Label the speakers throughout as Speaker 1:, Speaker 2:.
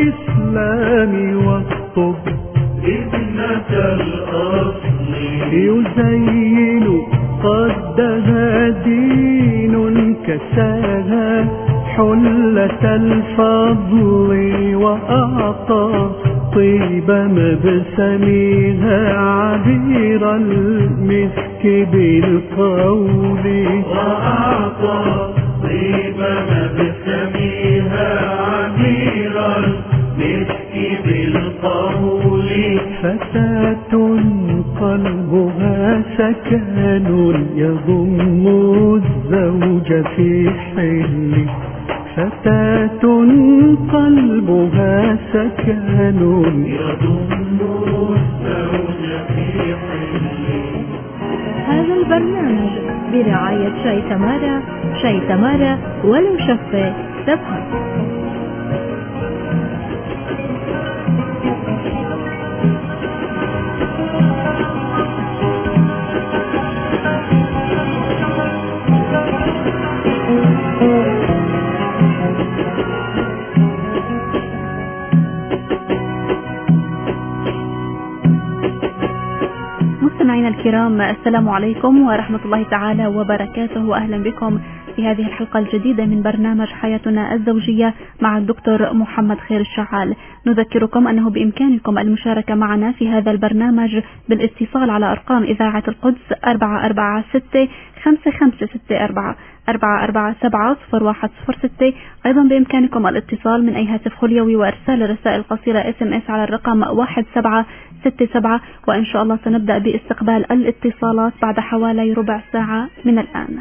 Speaker 1: الإسلام والطب ابنة الأصل يزين قدها دين كساها حلة الفضل وأعطى طيب مبسمها عبير المسك بالقول وأعطى طيب مبسمها عبير المسك بالقول فتاة قلبها سكن يضم الزوج في حله فتاة قلبها سكن يضم الزوج في حله.
Speaker 2: هذا البرنامج برعاية شاي تمارا. شاي تمارا ولو شفة تبقى. مستمعينا الكرام، السلام عليكم ورحمة الله تعالى وبركاته، وأهلا بكم في هذه الحلقة الجديدة من برنامج حياتنا الزوجية مع الدكتور محمد خير الشعال. نذكركم أنه بإمكانكم المشاركة معنا في هذا البرنامج بالاتصال على أرقام إذاعة القدس 446-5564 447-0106. أيضا بإمكانكم الاتصال من أي هاتف خليوي وإرسال الرسائل القصيرة SMS على الرقم 1767. وإن شاء الله سنبدأ باستقبال الاتصالات بعد حوالي ربع ساعة من الآن.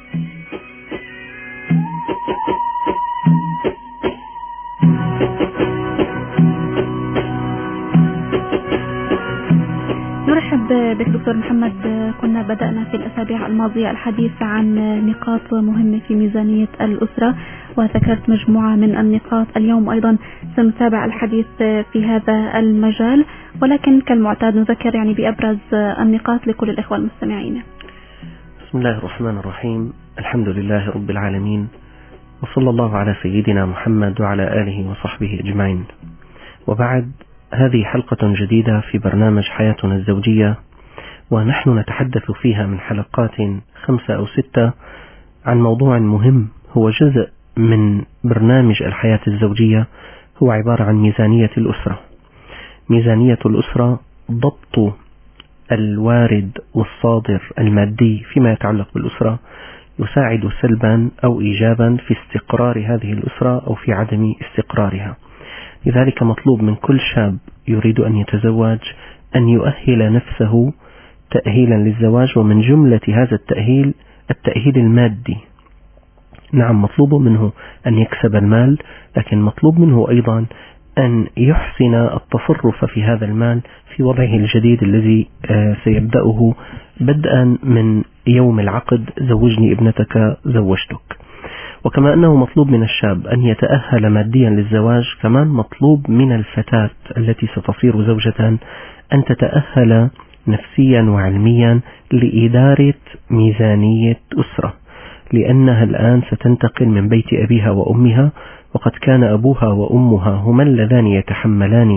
Speaker 2: نرحب بك دكتور محمد. كنا بدأنا في الأسابيع الماضية الحديث عن نقاط مهمة في ميزانية الأسرة وذكرت مجموعة من النقاط. اليوم أيضا سنتابع الحديث في هذا المجال، ولكن كالمعتاد نذكر بأبرز النقاط لكل الإخوة المستمعين.
Speaker 3: بسم الله الرحمن الرحيم. الحمد لله رب العالمين، وصلى الله على سيدنا محمد وعلى آله وصحبه أجمعين. وبعد، هذه حلقة جديدة في برنامج حياتنا الزوجية، ونحن نتحدث فيها من حلقات 5 أو 6 عن موضوع مهم هو جزء من برنامج الحياة الزوجية، هو عبارة عن ميزانية الأسرة. ميزانية الأسرة ضبط الوارد والصادر المادي فيما يتعلق بالأسرة يساعد سلبا أو إيجابا في استقرار هذه الأسرة أو في عدم استقرارها. لذلك مطلوب من كل شاب يريد أن يتزوج أن يؤهل نفسه تأهيلا للزواج، ومن جملة هذا التأهيل المادي. نعم، مطلوب منه أن يكسب المال، لكن مطلوب منه أيضا أن يحسن التصرف في هذا المال في وضعه الجديد الذي سيبدأه بدءا من يوم العقد: زوجني ابنتك زوجتك. وكما أنه مطلوب من الشاب أن يتأهل ماديا للزواج، كمان مطلوب من الفتاة التي ستصير زوجة أن تتأهل نفسيا وعلميا لإدارة ميزانية أسرة، لأنها الآن ستنتقل من بيت أبيها وأمها، وقد كان أبوها وأمها هما اللذان يتحملان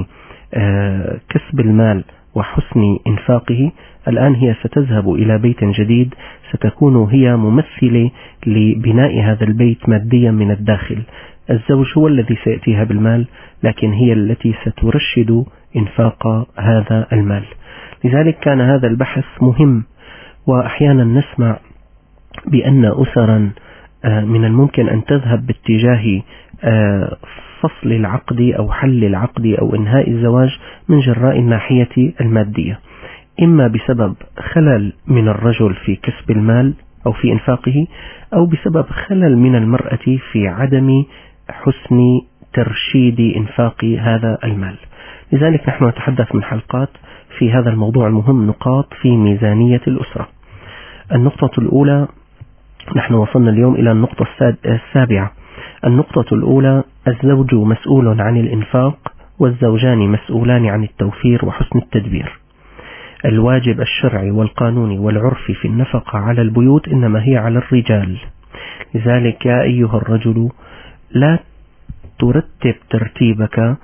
Speaker 3: كسب المال وحسن إنفاقه. الآن هي ستذهب إلى بيت جديد، ستكون هي ممثلة لبناء هذا البيت ماديا من الداخل. الزوج هو الذي سيأتيها بالمال، لكن هي التي سترشد إنفاق هذا المال. لذلك كان هذا البحث مهم. وأحيانا نسمع بأن أسرا من الممكن أن تذهب باتجاه فصل العقد أو حل العقد أو إنهاء الزواج من جراء الناحية المادية، إما بسبب خلل من الرجل في كسب المال أو في إنفاقه، أو بسبب خلل من المرأة في عدم حسن ترشيد إنفاق هذا المال. لذلك نحن نتحدث من حلقات في هذا الموضوع المهم، نقاط في ميزانية الأسرة. النقطة الأولى، نحن وصلنا اليوم إلى النقطة السابعة. النقطة الأولى: الزوج مسؤول عن الإنفاق، والزوجان مسؤولان عن التوفير وحسن التدبير. الواجب الشرعي والقانوني والعرفي في النفقة على البيوت إنما هي على الرجال. لذلك يا أيها الرجل لا ترتب ترتيبك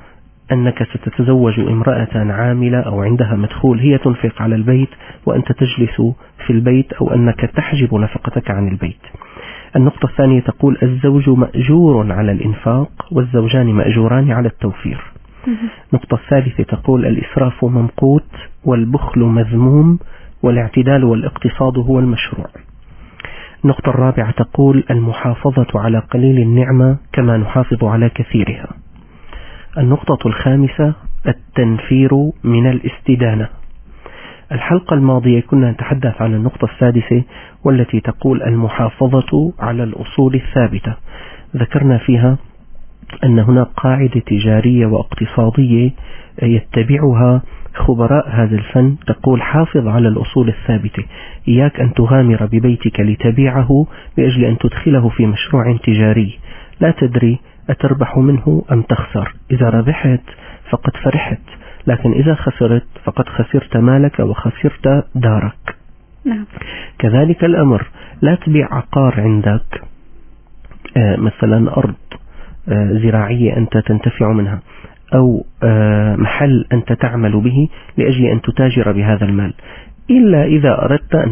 Speaker 3: أنك ستتزوج امرأة عاملة أو عندها مدخول هي تنفق على البيت وأنت تجلس في البيت، أو أنك تحجب نفقتك عن البيت. النقطة الثانية تقول الزوج مأجور على الإنفاق والزوجان مأجوران على التوفير. النقطة الثالثة تقول الإسراف ممقوت والبخل مذموم والاعتدال والاقتصاد هو المشروع. النقطة الرابعة تقول المحافظة على قليل النعمة كما نحافظ على كثيرها. النقطة الخامسة التنفير من الاستدانة. الحلقة الماضية كنا نتحدث عن النقطة السادسة والتي تقول المحافظة على الأصول الثابتة. ذكرنا فيها أن هناك قاعدة تجارية واقتصادية يتبعها خبراء هذا الفن تقول حافظ على الأصول الثابتة، إياك أن تغامر ببيتك لتبيعه لأجل أن تدخله في مشروع تجاري لا تدري أتربح منه أم تخسر. إذا ربحت فقد فرحت، لكن إذا خسرت فقد خسرت مالك وخسرت دارك.
Speaker 2: نعم.
Speaker 3: كذلك الأمر، لا تبيع عقار عندك، مثلا أرض زراعية أنت تنتفع منها أو محل أنت تعمل به لأجل أن تتاجر بهذا المال، إلا إذا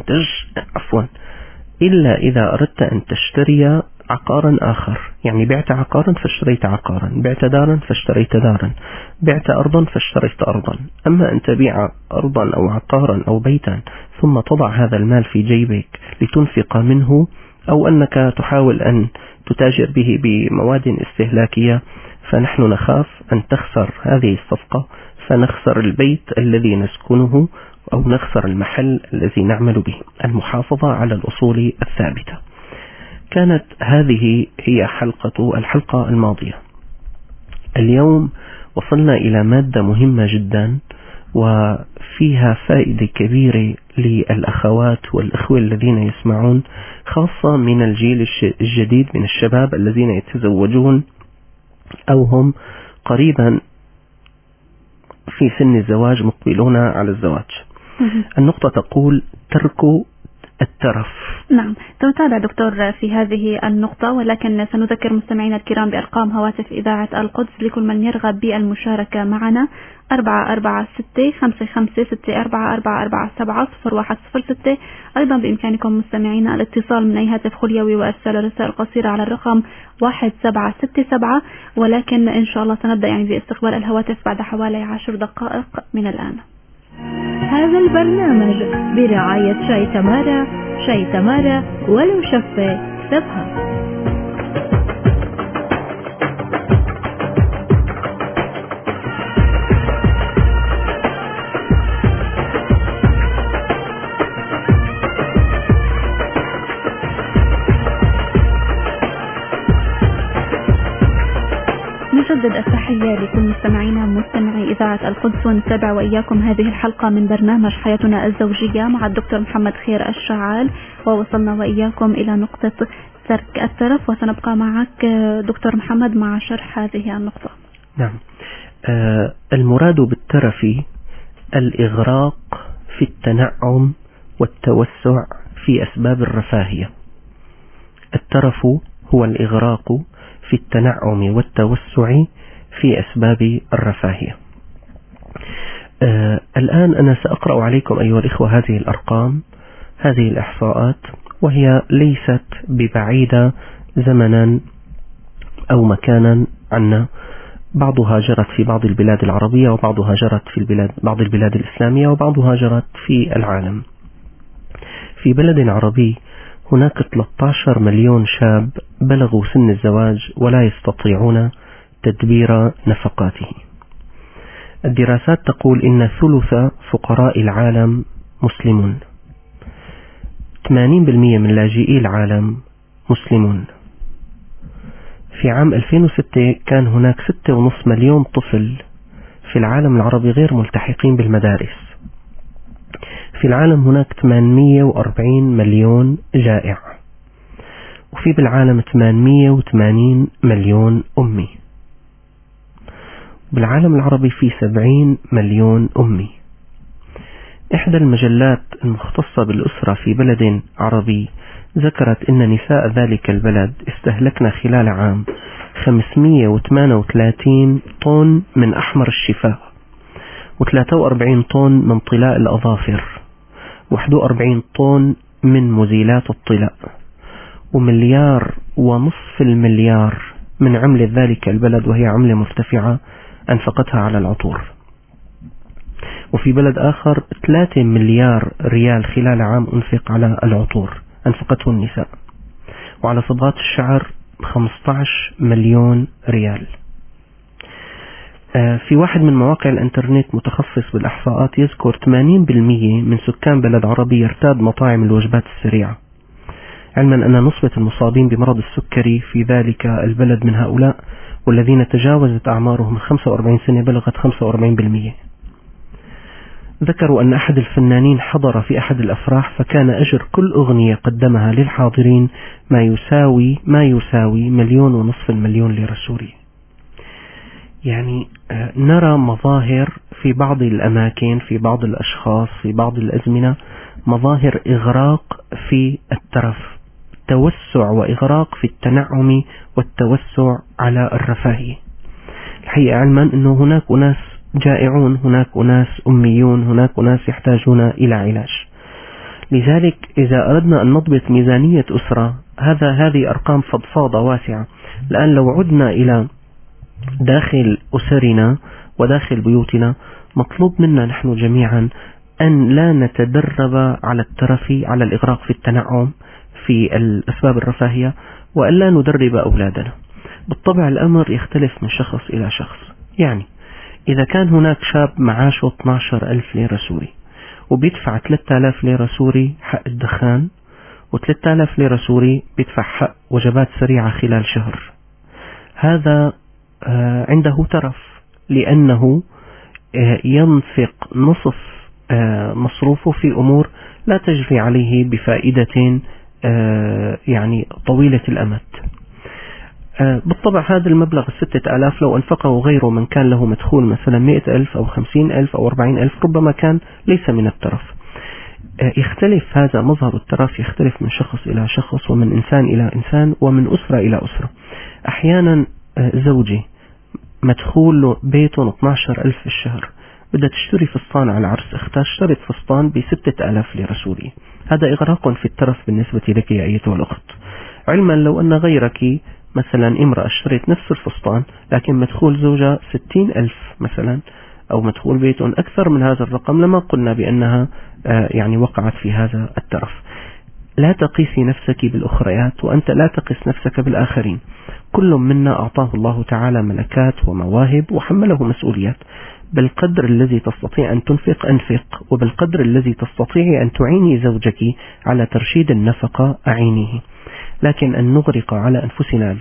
Speaker 3: أردت أن تشتري عقارا آخر. يعني بعت عقارا فاشتريت عقارا، بعت دارا فاشتريت دارا، بعت أرضا فاشتريت أرضا. أما أن تبيع أرضا أو عقارا أو بيتا ثم تضع هذا المال في جيبك لتنفق منه، أو أنك تحاول أن تتاجر به بمواد استهلاكية، فنحن نخاف أن تخسر هذه الصفقة، فنخسر البيت الذي نسكنه أو نخسر المحل الذي نعمل به. المحافظة على الأصول الثابتة. كانت هذه هي الحلقة الماضية. اليوم وصلنا إلى مادة مهمة جدا وفيها فائدة كبيرة للأخوات والأخوة الذين يسمعون، خاصة من الجيل الجديد من الشباب الذين يتزوجون أو هم قريبا في سن الزواج مقبلون على الزواج. النقطة تقول ترك الترف.
Speaker 2: نعم، سنتابع دكتور في هذه النقطة، ولكن سنذكر مستمعينا الكرام بأرقام هواتف إذاعة القدس لكل من يرغب بالمشاركة معنا: 446-556-4447-0106. أيضا بإمكانكم مستمعينا الاتصال من أي هاتف خليوي وإرسال رسائل قصيرة على الرقم 1767، ولكن إن شاء الله سنبدأ باستقبال الهواتف بعد حوالي 10 دقائق من الآن.
Speaker 4: هذا البرنامج برعاية شاي تمارا. شاي تمارا ولو شفة تبهى.
Speaker 2: نجدد التحية لكل مستمعينا مستمعي إذاعة القدس، ونتابع وإياكم هذه الحلقة من برنامج حياتنا الزوجية مع الدكتور محمد خير الشعال، ووصلنا وإياكم إلى نقطة ترك الترف، وسنبقى معك دكتور محمد مع شرح هذه النقطة.
Speaker 3: نعم. المراد بالترف الإغراق في التنعم والتوسع في أسباب الرفاهية. الترف هو الإغراق في التنعم والتوسع في أسباب الرفاهية. الآن أنا سأقرأ عليكم أيها الإخوة هذه الأرقام، هذه الإحصاءات، وهي ليست ببعيدة زمنا أو مكانا عنا. بعضها جرت في بعض البلاد العربية، وبعضها جرت في بعض البلاد الإسلامية، وبعضها جرت في العالم. في بلد عربي هناك 13 مليون شاب بلغوا سن الزواج ولا يستطيعون تدبير نفقاته. الدراسات تقول إن ثلث فقراء العالم مسلمون، 80% من لاجئي العالم مسلمون. في عام 2006 كان هناك 6.5 مليون طفل في العالم العربي غير ملتحقين بالمدارس. في العالم هناك 840 مليون جائع، وفي بالعالم 880 مليون أمي. بالعالم العربي في 70 مليون أمي. إحدى المجلات المختصة بالأسرة في بلد عربي ذكرت إن نساء ذلك البلد استهلكن خلال عام 538 طن من أحمر الشفاه، و43 طن من طلاء الأظافر، 41 طن من مزيلات الطلاء، و1.5 مليار من عملة ذلك البلد، وهي عملة مرتفعة أنفقتها على العطور. وفي بلد آخر 3 مليار ريال خلال عام أنفق على العطور أنفقته النساء، وعلى صبغات الشعر 15 مليون ريال. في واحد من مواقع الانترنت متخصص بالإحصاءات يذكر 80% من سكان بلد عربي يرتاد مطاعم الوجبات السريعة، علما أن نسبة المصابين بمرض السكري في ذلك البلد من هؤلاء والذين تجاوزت أعمارهم 45 سنة بلغت 45%. ذكروا أن أحد الفنانين حضر في أحد الأفراح، فكان أجر كل أغنية قدمها للحاضرين ما يساوي 1.5 مليون ليرة سورية. يعني نرى مظاهر في بعض الأماكن، في بعض الأشخاص، في بعض الأزمنة، مظاهر إغراق في الترف، توسع وإغراق في التنعم والتوسع على الرفاهية. الحقيقة علما أنه هناك أناس جائعون، هناك أناس أميون، هناك أناس يحتاجون إلى علاج. لذلك إذا أردنا أن نضبط ميزانية أسرة، هذه أرقام فضفاضة واسعة. الآن لو عدنا إلى داخل أسرنا وداخل بيوتنا، مطلوب منا نحن جميعا أن لا نتدرب على الترفي، على الإغراق في التنعم في الأسباب الرفاهية، وأن لا ندرب أولادنا. بالطبع الأمر يختلف من شخص إلى شخص. يعني إذا كان هناك شاب معاشه 12,000 ليرة سوري وبيدفع 3,000 ليرة سوري حق الدخان، و3,000 ليرة سوري بيدفع حق وجبات سريعة خلال شهر، هذا عنده ترف، لأنه ينفق نصف مصروفه في أمور لا تجري عليه بفائدة يعني طويلة الأمد. بالطبع هذا المبلغ 6,000 لو أنفقه غيره من كان له مدخول مثلا 100,000 أو 50,000 أو 40,000 ربما كان ليس من الترف. يختلف هذا مظهر الترف، يختلف من شخص إلى شخص، ومن إنسان إلى إنسان، ومن أسرة إلى أسرة. أحيانا زوجي مدخول بيته 12,000 في الشهر، بدها تشتري فستان على العرس، اختها اشترت فستان ب6,000 ليرة سورية. هذا إغراق في الترف بالنسبة لك يا أيتها الأخت، علما لو أن غيرك مثلا امرأة اشترت نفس الفستان لكن مدخول زوجها 60,000 مثلا، أو مدخول بيت أكثر من هذا الرقم، لما قلنا بأنها يعني وقعت في هذا الترف. لا تقيسي نفسك بالأخريات، وأنت لا تقيس نفسك بالآخرين. كل منا أعطاه الله تعالى ملكات ومواهب وحمله مسؤوليات. بالقدر الذي تستطيع أن تنفق أنفق، وبالقدر الذي تستطيع أن تعيني زوجك على ترشيد النفقة أعينيه. لكن أن نغرق على أنفسنا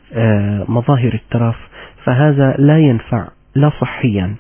Speaker 3: بمظاهر الترف فهذا لا ينفع، لا صحيا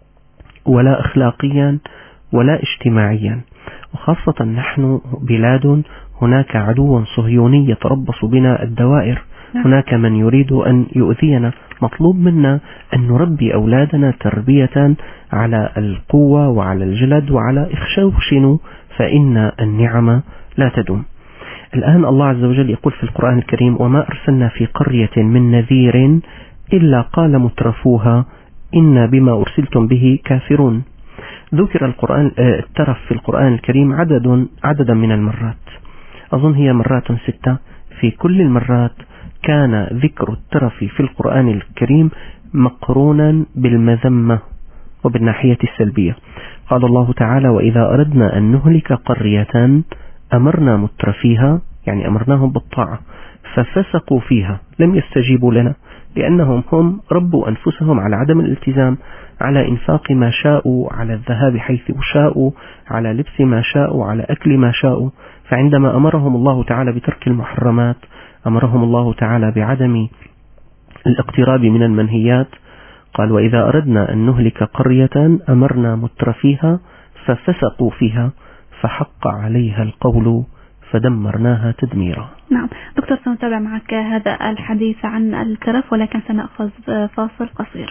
Speaker 3: ولا أخلاقيا ولا اجتماعيا. وخاصة نحن بلاد هناك عدو صهيوني يتربص بنا الدوائر، هناك من يريد أن يؤذينا. مطلوب منا أن نربي أولادنا تربية على القوة وعلى الجلد وعلى اخشوشنوا فإن النعم لا تدوم. الآن الله عز وجل يقول في القرآن الكريم: وما أرسلنا في قرية من نذير إلا قال مترفوها إنا بما أرسلتم به كافرون. ذكر الترف في القرآن الكريم عددا من المرات، أظن هي مرات 6. في كل المرات كان ذكر الترف في القرآن الكريم مقرونا بالمذمة وبالناحية السلبية. قال الله تعالى: وإذا أردنا أن نهلك قرية أمرنا مترفيها، يعني أمرناهم بالطاعة، ففسقوا فيها لم يستجيبوا لنا، لأنهم هم ربوا أنفسهم على عدم الالتزام، على إنفاق ما شاءوا، على الذهاب حيث شاءوا، على لبس ما شاءوا، على أكل ما شاءوا. فعندما أمرهم الله تعالى بترك المحرمات، أمرهم الله تعالى بعدم الاقتراب من المنهيات. قال: وإذا أردنا أن نهلك قرية أمرنا مترفيها ففسقوا فيها فحق عليها القول فدمرناها تدميرا.
Speaker 2: نعم دكتور، سنتابع معك هذا الحديث عن الترف، ولكن سنأخذ فاصل قصير.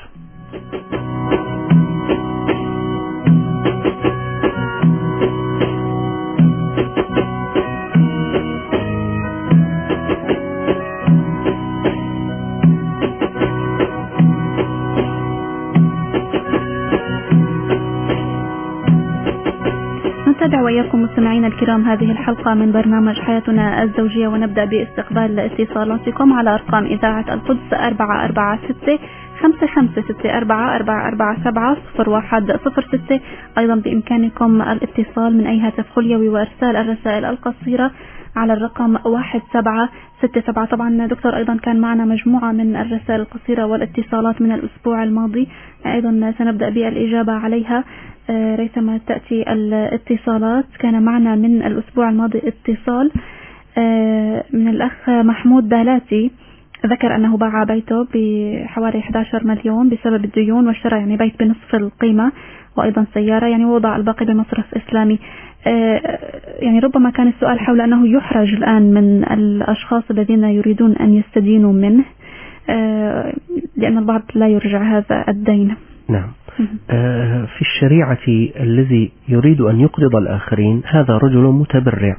Speaker 2: نتابع وإياكم مستمعينا الكرام هذه الحلقة من برنامج حياتنا الزوجية، ونبدأ باستقبال اتصالاتكم على أرقام إذاعة القدس 446 55644477 أيضا بإمكانكم الاتصال من أي هاتف خليوي وإرسال الرسائل القصيرة على الرقم 1767. طبعا دكتور أيضا كان معنا مجموعة من الرسائل القصيرة والاتصالات من الأسبوع الماضي، أيضا سنبدأ بالإجابة عليها ريثما تأتي الاتصالات. كان معنا من الأسبوع الماضي اتصال من الأخ محمود دالاتي، ذكر أنه باع بيته بحوالي 11 مليون بسبب الديون، واشترى يعني بيت بنصف القيمة وأيضا سيارة، يعني وضع الباقي بمصرف إسلامي. يعني ربما كان السؤال حول أنه يحرج الآن من الأشخاص الذين يريدون أن يستدينوا منه لأن البعض لا يرجع هذا الدين.
Speaker 3: نعم. في الشريعة الذي يريد أن يقرض الآخرين هذا رجل متبرع،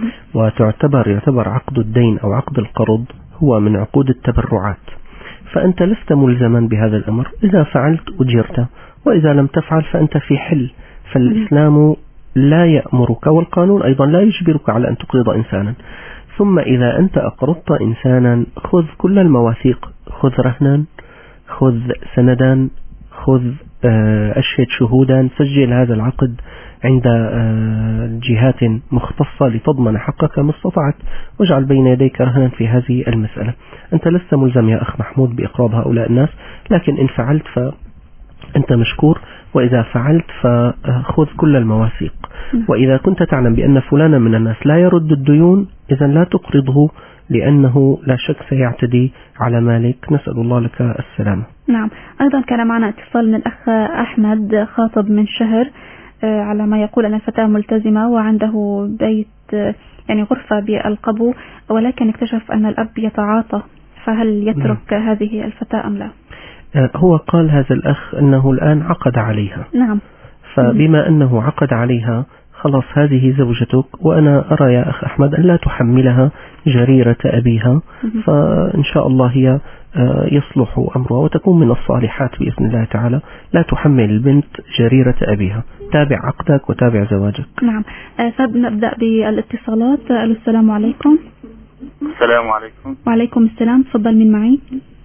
Speaker 3: يعتبر عقد الدين أو عقد القرض هو من عقود التبرعات، فأنت لست ملزما بهذا الأمر. إذا فعلت أجرت، وإذا لم تفعل فأنت في حل. فالإسلام لا يأمرك، والقانون أيضا لا يجبرك على أن تقرض إنسانا. ثم إذا أنت أقرضت إنسانا خذ كل المواثيق، خذ رهنا، خذ سندا، خذ أشهد شهودا، سجل هذا العقد عند جهات مختصة لتضمن حقك ما استطعت، واجعل بين يديك رهنا في هذه المسألة. أنت لست ملزم يا أخ محمود بإقراض هؤلاء الناس، لكن إن فعلت فأنت مشكور، وإذا فعلت فخذ كل المواثيق. وإذا كنت تعلم بأن فلانا من الناس لا يرد الديون، إذن لا تقرضه، لأنه لا شك سيعتدي على مالك. نسأل الله لك السلامة.
Speaker 2: نعم. أيضا كان معنا اتصال من الأخ أحمد، خاطب من شهر، على ما يقول أن الفتاة ملتزمة وعنده بيت يعني غرفة بالقبو، ولكن اكتشف أن الأب يتعاطى، فهل يترك هذه الفتاة أم لا؟
Speaker 3: هو قال هذا الأخ أنه الآن عقد عليها.
Speaker 2: نعم.
Speaker 3: فبما أنه عقد عليها خلاص هذه زوجتك، وأنا أرى يا أخ أحمد أن لا تحملها جريرة أبيها، فإن شاء الله هي يصلح أمرها وتكون من الصالحات بإذن الله تعالى. لا تحمل البنت جريرة أبيها، تابع عقدك وتابع زواجك.
Speaker 2: نعم. سنبدأ بالاتصالات. السلام عليكم.
Speaker 5: السلام عليكم.
Speaker 2: وعليكم السلام. تفضل، من معي؟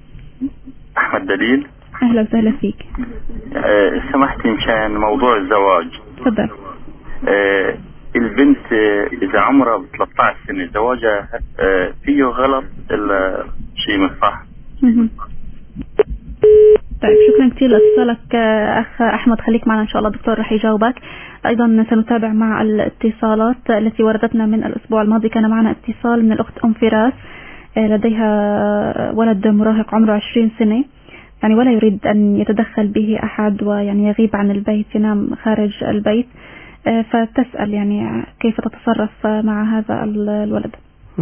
Speaker 5: أحمد دليل.
Speaker 2: أهلا وسهلا فيك.
Speaker 5: سمحتي مشان موضوع الزواج.
Speaker 2: تفضل.
Speaker 5: البنت إذا عمرها ب 13 سنة زواجها فيه غلط إلا شيء مش صح؟
Speaker 2: طيب، شكرا كثير لاتصالك أخ أحمد. خليك معنا إن شاء الله، دكتور رح يجاوبك. أيضا سنتابع مع الاتصالات التي وردتنا من الأسبوع الماضي. كان معنا اتصال من الأخت أم فراس، لديها ولد مراهق عمره 20 سنة، يعني ولا يريد أن يتدخل به أحد، ويعني يغيب عن البيت، ينام خارج البيت، فتسأل يعني كيف تتصرف مع هذا الولد.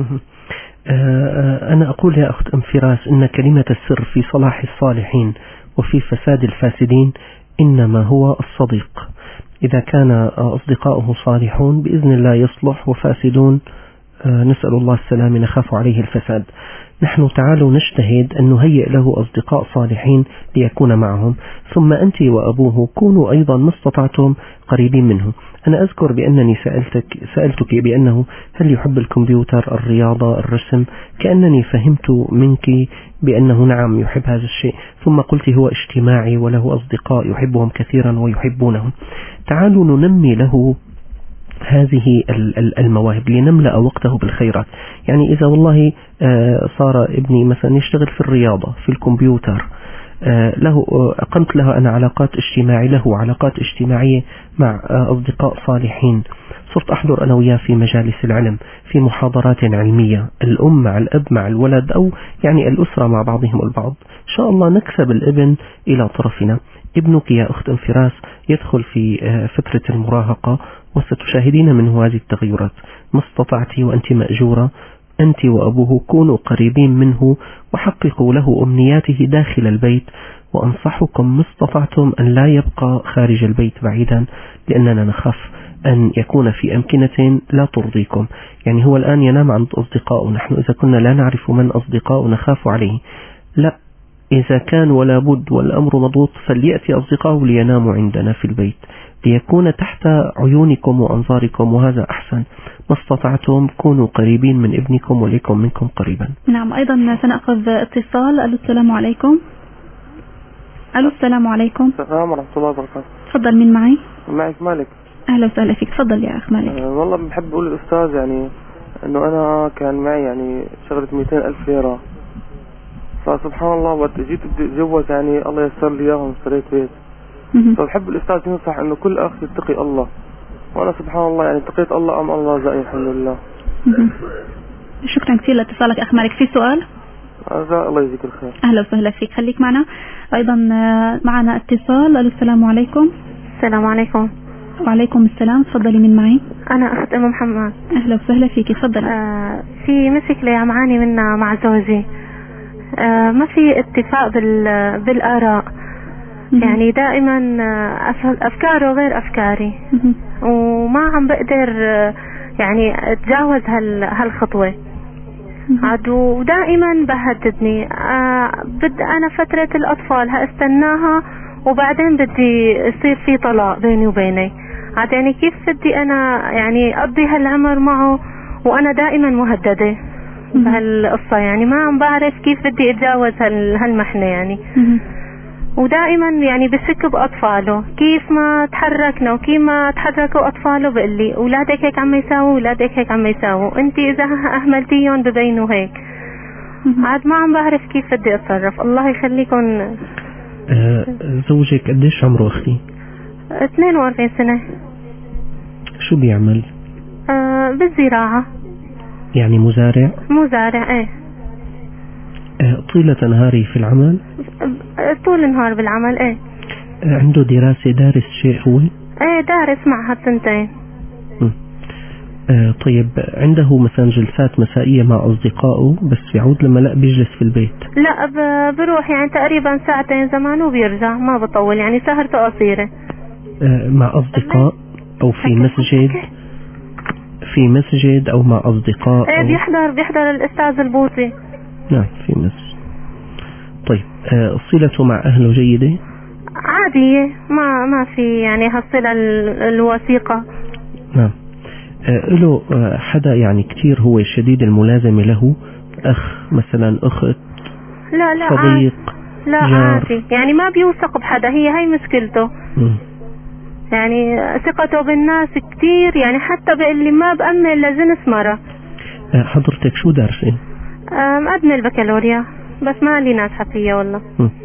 Speaker 3: أنا أقول يا أخت أم فراس إن كلمة السر في صلاح الصالحين وفي فساد الفاسدين إنما هو الصديق. إذا كان أصدقاؤه صالحون بإذن الله يصلح، وفاسدون نسأل الله السلام نخاف عليه الفساد. نحن تعالوا نجتهد أن نهيئ له أصدقاء صالحين ليكون معهم، ثم أنت وأبوه كونوا أيضا ما استطعتم قريبين منه. أنا أذكر بأنني سألتك بأنه هل يحب الكمبيوتر، الرياضة، الرسم، كأنني فهمت منك بأنه نعم يحب هذا الشيء، ثم قلت هو اجتماعي وله أصدقاء يحبهم كثيرا ويحبونه. تعالوا ننمي له هذه المواهب لنملأ وقته بالخيرات. يعني إذا والله صار ابني مثلا يشتغل في الرياضة، في الكمبيوتر، أقمت له أنا علاقات اجتماعية مع أصدقاء صالحين، صرت أحضر أنا وياه في مجالس العلم، في محاضرات علمية، الأم مع الأب مع الولد، أو يعني الأسرة مع بعضهم البعض، إن شاء الله نكسب الابن إلى طرفنا. ابنك يا أخت أم فراس يدخل في فترة المراهقة، وستشاهدين منه هذه التغيرات. ما استطعتي وأنت مأجورة، أنت وأبوه كونوا قريبين منه وحققوا له أمنياته داخل البيت، وأنصحكم ما استطعتم أن لا يبقى خارج البيت بعيدا، لأننا نخاف أن يكون في أمكنة لا ترضيكم. يعني هو الآن ينام عند أصدقائه، نحن إذا كنا لا نعرف من أصدقائه نخاف عليه. لا، إذا كان ولا بد والأمر مضغوط فليأتي أصدقائه ليناموا عندنا في البيت. ليكون تحت عيونكم وأنظاركم، وهذا أحسن. ما استطعتم كونوا قريبين من ابنكم وليكن منكم قريبا.
Speaker 2: نعم. أيضا سنأخذ اتصال. ألو السلام عليكم. ألو السلام عليكم.
Speaker 6: السلام ورحمة الله وبركاته.
Speaker 2: تفضل، من معي؟
Speaker 6: معك مالك.
Speaker 2: أهلا وسهلا فيك، تفضل يا أخ مالك.
Speaker 6: والله بحب أقول للأستاذ يعني إنه أنا كان معي يعني شغلة 200,000 ليرة، فسبحان الله وقت جيت بدي أتجوز يعني الله يسر لي إياهم اشتريت بيت. فبحب الأستاذ ينصح إنه كل أخ يتقي الله، وأنا سبحان الله يعني اتقيت الله أم الله زي الحمد لله.
Speaker 2: شكرا كثير لاتصالك أخ مالك. في سؤال؟
Speaker 6: الله يجزيك الخير.
Speaker 2: أهلا وسهلا فيك، خليك معنا. أيضا معنا اتصال. السلام عليكم.
Speaker 7: السلام عليكم.
Speaker 2: وعليكم السلام، تفضلي، من معي؟
Speaker 7: أنا أخت أم محمد.
Speaker 2: أهلا وسهلا فيك، تفضلي.
Speaker 7: في مشكلة معاني منها مع زوجي، ما في اتفاق بالآراء، يعني دائما أفكاره غير أفكاري، وما عم بقدر يعني أتجاوز هالخطوة، ودائما بهددني. بدي أنا فترة الأطفال هاستناها، وبعدين بدي يصير في طلاق بيني وبيني. عاد يعني كيف بدي أنا يعني أقضي هالعمر معه وأنا دائما مهددة بهالقصة، يعني ما عم بعرف كيف بدي أتجاوز هالمحنة يعني. ودائما يعني بشك بأطفاله، كيف ما تحركنا وكيف ما تحركوا أطفاله بقول لي أولادك هيك عم يساووا، أولادك هيك عم يساووا، أنت إذا أهملتيهم ببينوا هيك. عاد ما عم بعرف كيف بدي أتصرف. الله يخليكم.
Speaker 3: زوجك قديش عمره أختي؟
Speaker 7: 42 سنة.
Speaker 3: شو بيعمل؟
Speaker 7: بالزراعة.
Speaker 3: يعني مزارع؟
Speaker 7: مزارع، ايه.
Speaker 3: طيلة نهاري في العمل؟
Speaker 7: طول النهار بالعمل، ايه.
Speaker 3: عنده دراسة، دارس شيء هو؟
Speaker 7: ايه دارس معها 2
Speaker 3: طيب عنده مثلا جلسات مسائية مع أصدقائه بس يعود لما لا بيجلس في البيت؟
Speaker 7: لا بروح يعني تقريبا 2 زمان وبيرجع، ما بطول يعني سهرته قصيرة.
Speaker 3: مع أصدقاء أو في مسجد؟ في مسجد أو مع أصدقاء؟
Speaker 7: ايه بيحضر الأستاذ البوطي.
Speaker 3: نعم في مسجد. طيب صلته مع أهله جيدة؟
Speaker 7: عادية، ما في يعني هالصلة الوثيقة.
Speaker 3: نعم. له حدا يعني كتير هو شديد الملازمة له؟ أخ مثلا، أخت،
Speaker 7: لا
Speaker 3: صديق،
Speaker 7: لا
Speaker 3: جار؟
Speaker 7: عادي يعني ما بيوثق بحدا، هي مشكلته. يعني ثقته بالناس كتير، يعني حتى اللي ما بأمن لجنس مرة.
Speaker 3: حضرتك شو دارسة؟
Speaker 7: مقدمة البكالوريا، بس ما لي ناجحة فيها والله.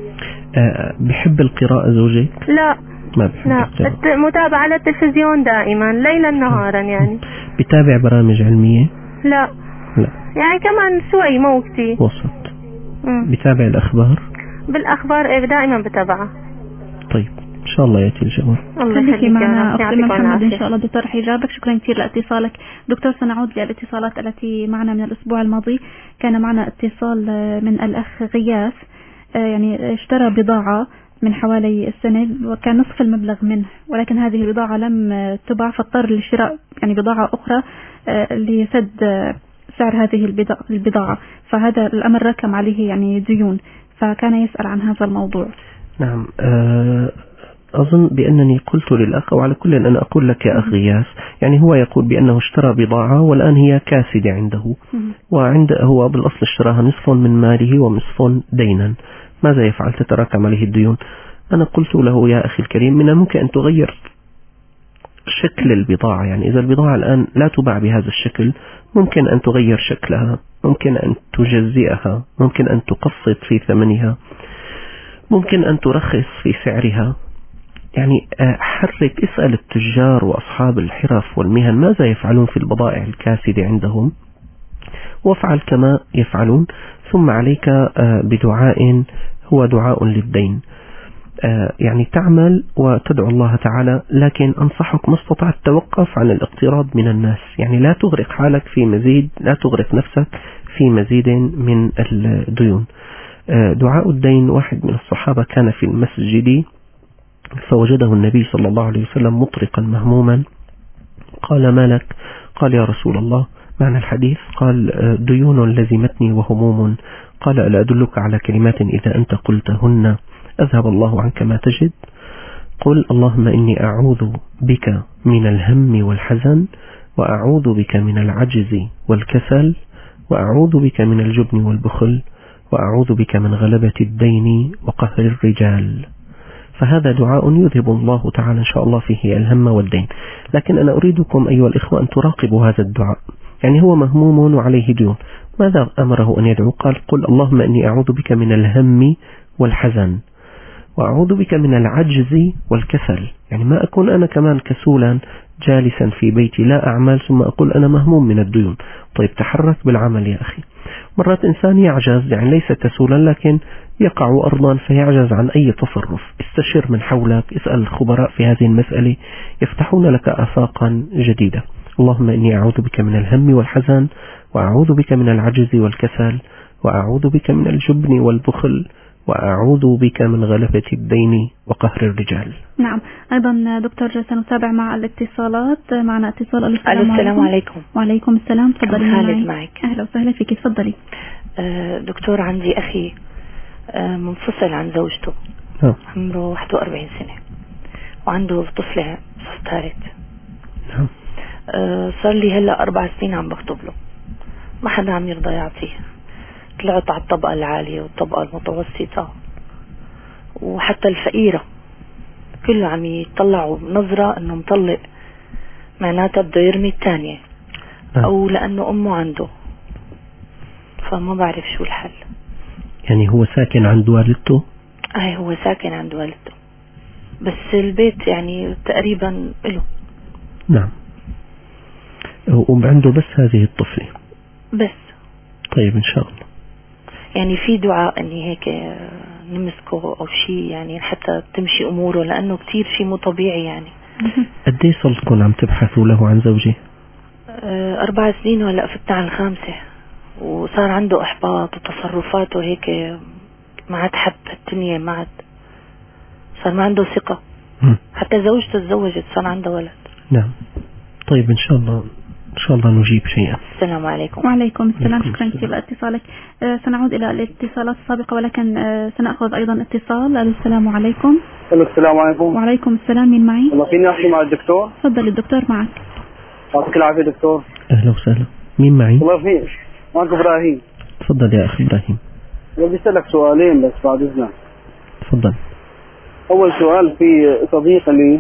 Speaker 3: بحب القراءة زوجك؟
Speaker 7: لا
Speaker 3: ما بحب القراءة.
Speaker 7: متابعة على التلفزيون دائما ليلا نهارا يعني.
Speaker 3: بتابع برامج علمية؟
Speaker 7: لا يعني كمان شوي مو كتير،
Speaker 3: وسط. بتابع الأخبار؟
Speaker 7: بالأخبار دائما بتابعها.
Speaker 3: طيب إن شاء الله يأتي الجواب.
Speaker 2: خليكي معنا أختي محمد إن شاء الله الدكتور رح يجاوبك. شكرا كثير لاتصالك. دكتور سنعود للاتصالات التي معنا من الأسبوع الماضي. كان معنا اتصال من الأخ غياث، يعني اشترى بضاعة من حوالي السنة وكان نصف المبلغ منه، ولكن هذه البضاعة لم تباع فاضطر لشراء يعني بضاعة أخرى لسد سعر هذه البضاعة، فهذا الأمر ركم عليه يعني ديون، فكان يسأل عن هذا الموضوع.
Speaker 3: نعم. أظن بأنني قلت للأخ، وعلى كل أن أنا أقول لك يا أخ غياث، يعني هو يقول بأنه اشترى بضاعة والآن هي كاسدة عنده، هو بالأصل اشتراها نصف من ماله ونصف دينا، ماذا يفعل؟ تتراكم عليه الديون. أنا قلت له يا أخي الكريم من الممكن أن تغير شكل البضاعة، يعني إذا البضاعة الآن لا تباع بهذا الشكل ممكن أن تغير شكلها، ممكن أن تجزئها، ممكن أن تقسط في ثمنها، ممكن أن ترخص في سعرها. يعني اسأل التجار وأصحاب الحرف والمهن ماذا يفعلون في البضائع الكاسدة عندهم، وافعل كما يفعلون، ثم عليك بدعاء هو دعاء للدين. يعني تعمل وتدعو الله تعالى، لكن أنصحك ما استطعت توقف عن الاقتراض من الناس، يعني لا تغرق حالك في مزيد، لا تغرق نفسك في مزيد من الديون. دعاء الدين، واحد من الصحابة كان في المسجد فوجده النبي صلى الله عليه وسلم مطرقا مهموما، قال ما لك؟ قال يا رسول الله، معنى الحديث قال ديون لزمتني وهموم، قال ألا أدلك على كلمات إذا أنت قلتهن أذهب الله عنك ما تجد؟ قل اللهم إني أعوذ بك من الهم والحزن، وأعوذ بك من العجز والكسل، وأعوذ بك من الجبن والبخل، وأعوذ بك من غلبة الدين وقهر الرجال. فهذا دعاء يذهب الله تعالى إن شاء الله فيه الهم والدين. لكن أنا أريدكم أيها الإخوة أن تراقبوا هذا الدعاء. يعني هو مهموم وعليه ديون، ماذا أمره أن يدعو؟ قال قل اللهم إني أعوذ بك من الهم والحزن، وأعوذ بك من العجز والكسل. يعني ما أكون أنا كمان كسولا جالسا في بيتي لا أعمل ثم أقول أنا مهموم من الديون. طيب تحرك بالعمل يا أخي. مرات إنسان يعجز، يعني ليس كسولا لكن يقع أرضا فيعجز عن أي تصرف. استشر من حولك، اسأل الخبراء في هذه المسألة يفتحون لك آفاقا جديدة. اللهم إني أعوذ بك من الهم والحزن، وأعوذ بك من العجز والكسل، وأعوذ بك من الجبن والبخل، وأعوذ بك من غلبة الدين وقهر الرجال.
Speaker 2: نعم. أيضا دكتور سنتابع مع الاتصالات. معنا اتصال.
Speaker 8: السلام عليكم.
Speaker 2: وعليكم السلام. تفضلي
Speaker 8: معك.
Speaker 2: أهلا وسهلا فيك. تفضلي.
Speaker 8: دكتور عندي أخي منفصل عن زوجته، عمره 41 سنة وعنده طفلة صف ثالث. صار لي هلا 4 سنين عم بخطب له، ما حدا عم يرضى يعطيه. طلعت على الطبقة العالية والطبقة المتوسطة وحتى الفقيرة، كله عم يطلعوا نظرة انه مطلق، معناتها بده يرمي الثانية او لانه امه عنده. فما بعرف شو الحل.
Speaker 3: يعني هو ساكن عند والدته؟
Speaker 8: هو ساكن عند والدته، بس البيت يعني تقريبا له.
Speaker 3: نعم. وعنده بس هذه الطفلة
Speaker 8: بس.
Speaker 3: طيب إن شاء الله
Speaker 8: يعني في دعاء اني هيك نمسكه او شيء، يعني حتى تمشي اموره، لانه كتير شيء مو طبيعي. يعني
Speaker 3: قديش صرتكم عم تبحثوا له عن زوجه؟
Speaker 8: 4 سنين وهلا فتنا على 5، وصار عنده احباط وتصرفاته هيك ما عاد حب الدنيا، ما عاد صار ما عنده ثقة. حتى زوجته تزوجت صار عندها ولد.
Speaker 3: نعم. طيب إن شاء الله نجيب شيئا.
Speaker 8: السلام عليكم.
Speaker 2: وعليكم السلام. شكرا كثير لاتصالك. سنعود إلى الاتصالات السابقة، ولكن سنأخذ أيضا اتصال. السلام عليكم.
Speaker 9: السلام عليكم.
Speaker 2: وعليكم السلام. مين معي؟
Speaker 9: والله فيني أحكي مع الدكتور؟
Speaker 2: تفضل الدكتور معك.
Speaker 9: يعطيك العافية دكتور.
Speaker 3: أهلا وسهلا. مين معي؟
Speaker 9: والله في معك إبراهيم.
Speaker 3: تفضل يا أخ إبراهيم.
Speaker 9: بدي أسألك سؤالين بس بعد إذنك.
Speaker 3: تفضل.
Speaker 9: أول سؤال، في صديق لي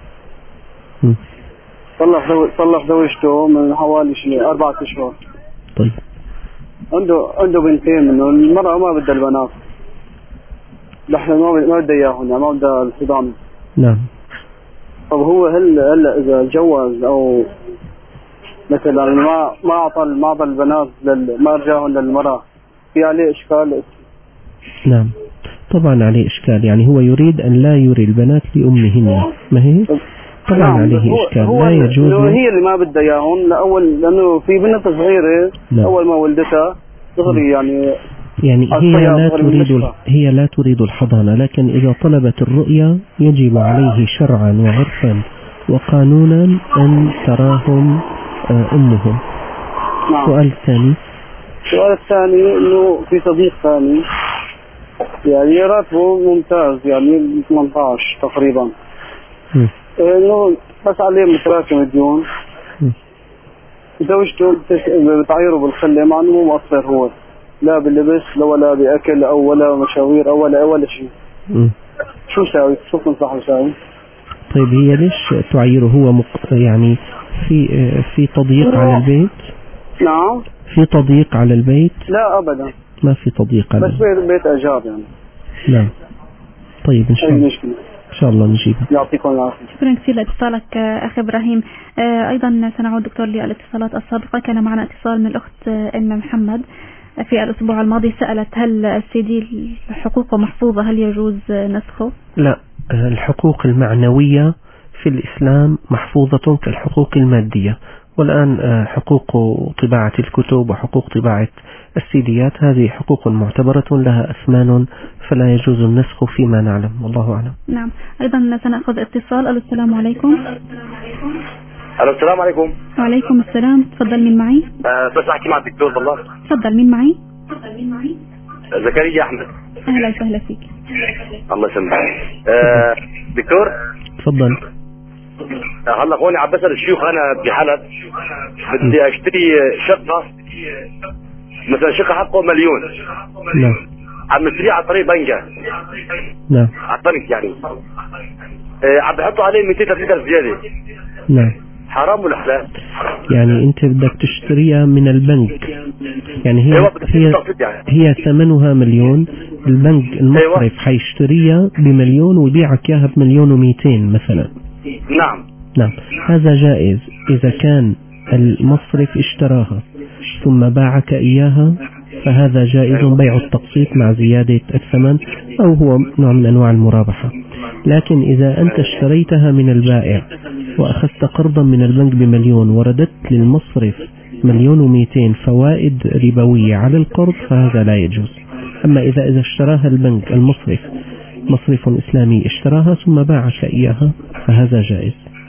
Speaker 9: طلق زوجته من حوالي 4 أشهر.
Speaker 3: طيب.
Speaker 9: عنده بنتين منه. المرأة ما بدها البنات، نحن ما بدها إياهم، يعني ما بدها الحضانة.
Speaker 3: نعم.
Speaker 9: طب هو هلا إذا تجوز أو مثلا ما أعطى البنات ما رجعهم للمرأة، في عليه إشكال؟
Speaker 3: نعم طبعا عليه إشكال. يعني هو يريد أن لا يري البنات لأمهن، ما هي؟ طبعا نعم. عليه إشكال. لا يجوز.
Speaker 9: هي اللي ما بدها إياهم لأنه في بنت صغيرة. نعم. أول ما ولدتها صغري يعني
Speaker 3: هي لا تريد الحضانة، لكن إذا طلبت الرؤية يجب عليه شرعا وعرفا وقانونا أن تراهم أمهم. نعم. السؤال
Speaker 9: الثاني إنه في صديق ثاني يعني راتبه ممتاز، يعني 18 تقريبا، إنه بس عليه متراكم الديون. زوجته بتعيره بالخلة، مع إنه مو مقصر هو، لا باللبس ولا بأكل أو ولا مشاوير أو ولا شيء. شو ساوي؟ شو تنصحه ساوي؟
Speaker 3: طيب هي ليش تعيره؟ هو يعني في تضييق على البيت؟
Speaker 9: نعم.
Speaker 3: في تضييق على البيت؟
Speaker 9: لا أبدا،
Speaker 3: ما في تضييق على
Speaker 9: بس بيت أجار يعني.
Speaker 3: نعم. طيب إن شاء الله نجيب.
Speaker 9: يعطيكم العافية.
Speaker 2: شكرا كثير لاتصالك أخي إبراهيم. أيضا سنعود دكتور للاتصالات السابقة. كان معنا اتصال من الأخت أم محمد في الأسبوع الماضي، سألت هل السيدي حقوقه محفوظة، هل يجوز نسخه؟
Speaker 3: لا، الحقوق المعنوية في الإسلام محفوظة كالحقوق المادية. والآن حقوق طباعة الكتب وحقوق طباعة السيديات هذه حقوق معتبرة لها أثمان، فلا يجوز النسخ فيما نعلم، والله أعلم.
Speaker 2: نعم. أيضا سنأخذ اتصال. السلام عليكم.
Speaker 10: السلام عليكم.
Speaker 2: وعليكم السلام. تفضل. مين معي؟
Speaker 10: بس أحكي مع الدكتور بالله.
Speaker 2: تفضل. مين معي؟
Speaker 10: زكريا أحمد.
Speaker 2: أهلا وسهلا فيك.
Speaker 10: الله يسلمك. دكتور
Speaker 3: تفضل.
Speaker 10: هلا هون عم بسأل الشيوخ، انا بحلب بدي اشتري شقة، مثلا شقة حقه 1,000,000.
Speaker 3: نعم.
Speaker 10: عم نشتريها على طريق بنجا.
Speaker 3: نعم.
Speaker 10: على الطريق يعني. عم بحطوا عليه 200-300 زيادة.
Speaker 3: نعم.
Speaker 10: حرام ولا حلال؟
Speaker 3: يعني انت بدك تشتريها من البنك، يعني هي ثمنها 1,000,000، البنك المصرف حيشتريها ب1,000,000 ويبيعك اياها ب1,200,000 مثلا.
Speaker 10: نعم.
Speaker 3: نعم، هذا جائز إذا كان المصرف اشتراها ثم باعك إياها، فهذا جائز بيع التقسيط مع زيادة الثمن، أو هو نوع من أنواع المرابحة. لكن إذا أنت اشتريتها من البائع وأخذت قرضا من البنك ب1,000,000 ورددت للمصرف 1,200,000 فوائد ربوية على القرض، فهذا لا يجوز. أما إذا اشتراها البنك المصرف، مصرف إسلامي اشتراها ثم باعك إياها، فهذا جائز.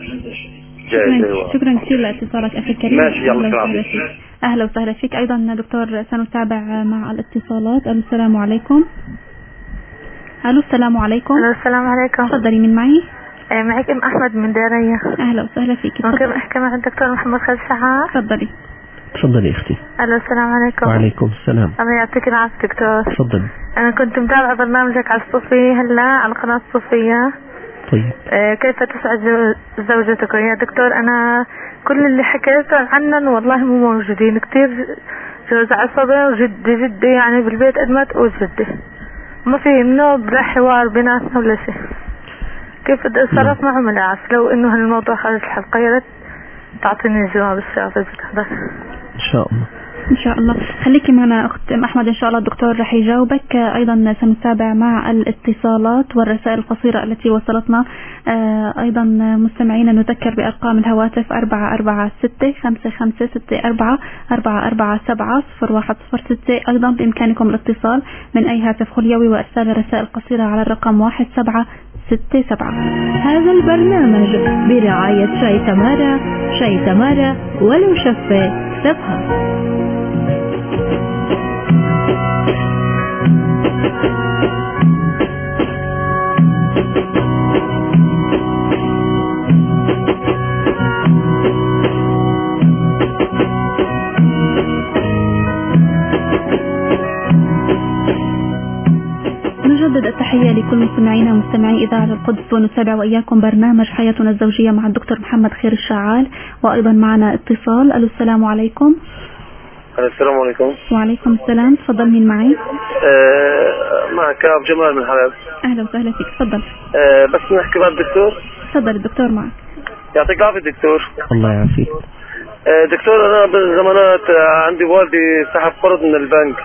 Speaker 2: شكرا كثير لاتصالك أخي الكريم.
Speaker 10: ماشي، يلا
Speaker 2: أهلا وسهلا فيك. أيضا دكتور سنتابع مع الاتصالات. السلام عليكم. ألو السلام عليكم.
Speaker 7: ألو السلام عليكم.
Speaker 2: تفضلي، من معي؟
Speaker 7: معك أم أحمد من دارية.
Speaker 2: أهلا وسهلا فيك.
Speaker 7: ممكن أحكي مع الدكتور محمد خالد شحات؟
Speaker 2: تفضلي.
Speaker 3: تفضلي أختي.
Speaker 7: ألو السلام عليكم.
Speaker 3: وعليكم السلام.
Speaker 7: الله يعطيك العافية دكتور.
Speaker 3: تفضلي.
Speaker 7: أنا كنت متابعة برنامجك على الصوفية هلا على القناة الصوفية.
Speaker 3: طيب.
Speaker 7: كيف تسعد زوجتك يا دكتور؟ أنا كل اللي حكيته عنن والله مو موجودين كتير، جوز عصبي وجدي جدي يعني بالبيت قد ما تقول جدي، ما في منه بلا حوار بيناتنا ولا شيء. كيف بدي اتصرف معهم؟ لا أعرف. لو إنه هالموضوع خارج الحلقة يا ريت تعطيني الجواب الشافي إذا
Speaker 3: إن شاء الله.
Speaker 2: إن شاء الله. خليكي معنا أخت أحمد، إن شاء الله الدكتور رح يجاوبك. أيضا سنتابع مع الاتصالات والرسائل القصيرة التي وصلتنا. أيضا مستمعين نذكر بأرقام الهواتف 446-55-65-447-01006. أيضا بإمكانكم الاتصال من أي هاتف خليوي وإرسال رسائل قصيرة على الرقم 1767.
Speaker 4: هذا البرنامج برعاية شاي تمارا. شاي تمارا ولو شفة سبها.
Speaker 2: نجدد التحية لكل مستمعينا ومستمعي إذاعة القدس، ونتابع وإياكم برنامج حياتنا الزوجية مع الدكتور محمد خير الشعال. وأيضا معنا اتصال. ألو السلام عليكم.
Speaker 10: السلام عليكم.
Speaker 2: وعليكم السلام. تفضل، مين معي؟
Speaker 10: معك أبو جمال من حلب.
Speaker 2: أهلا وسهلا فيك. تفضل.
Speaker 10: بس نحكي مع الدكتور.
Speaker 2: تفضل الدكتور معك.
Speaker 10: يعطيك العافية دكتور.
Speaker 3: الله يعافيك.
Speaker 10: دكتور، أنا بالزمانات عندي والدي سحب قرض من البنك،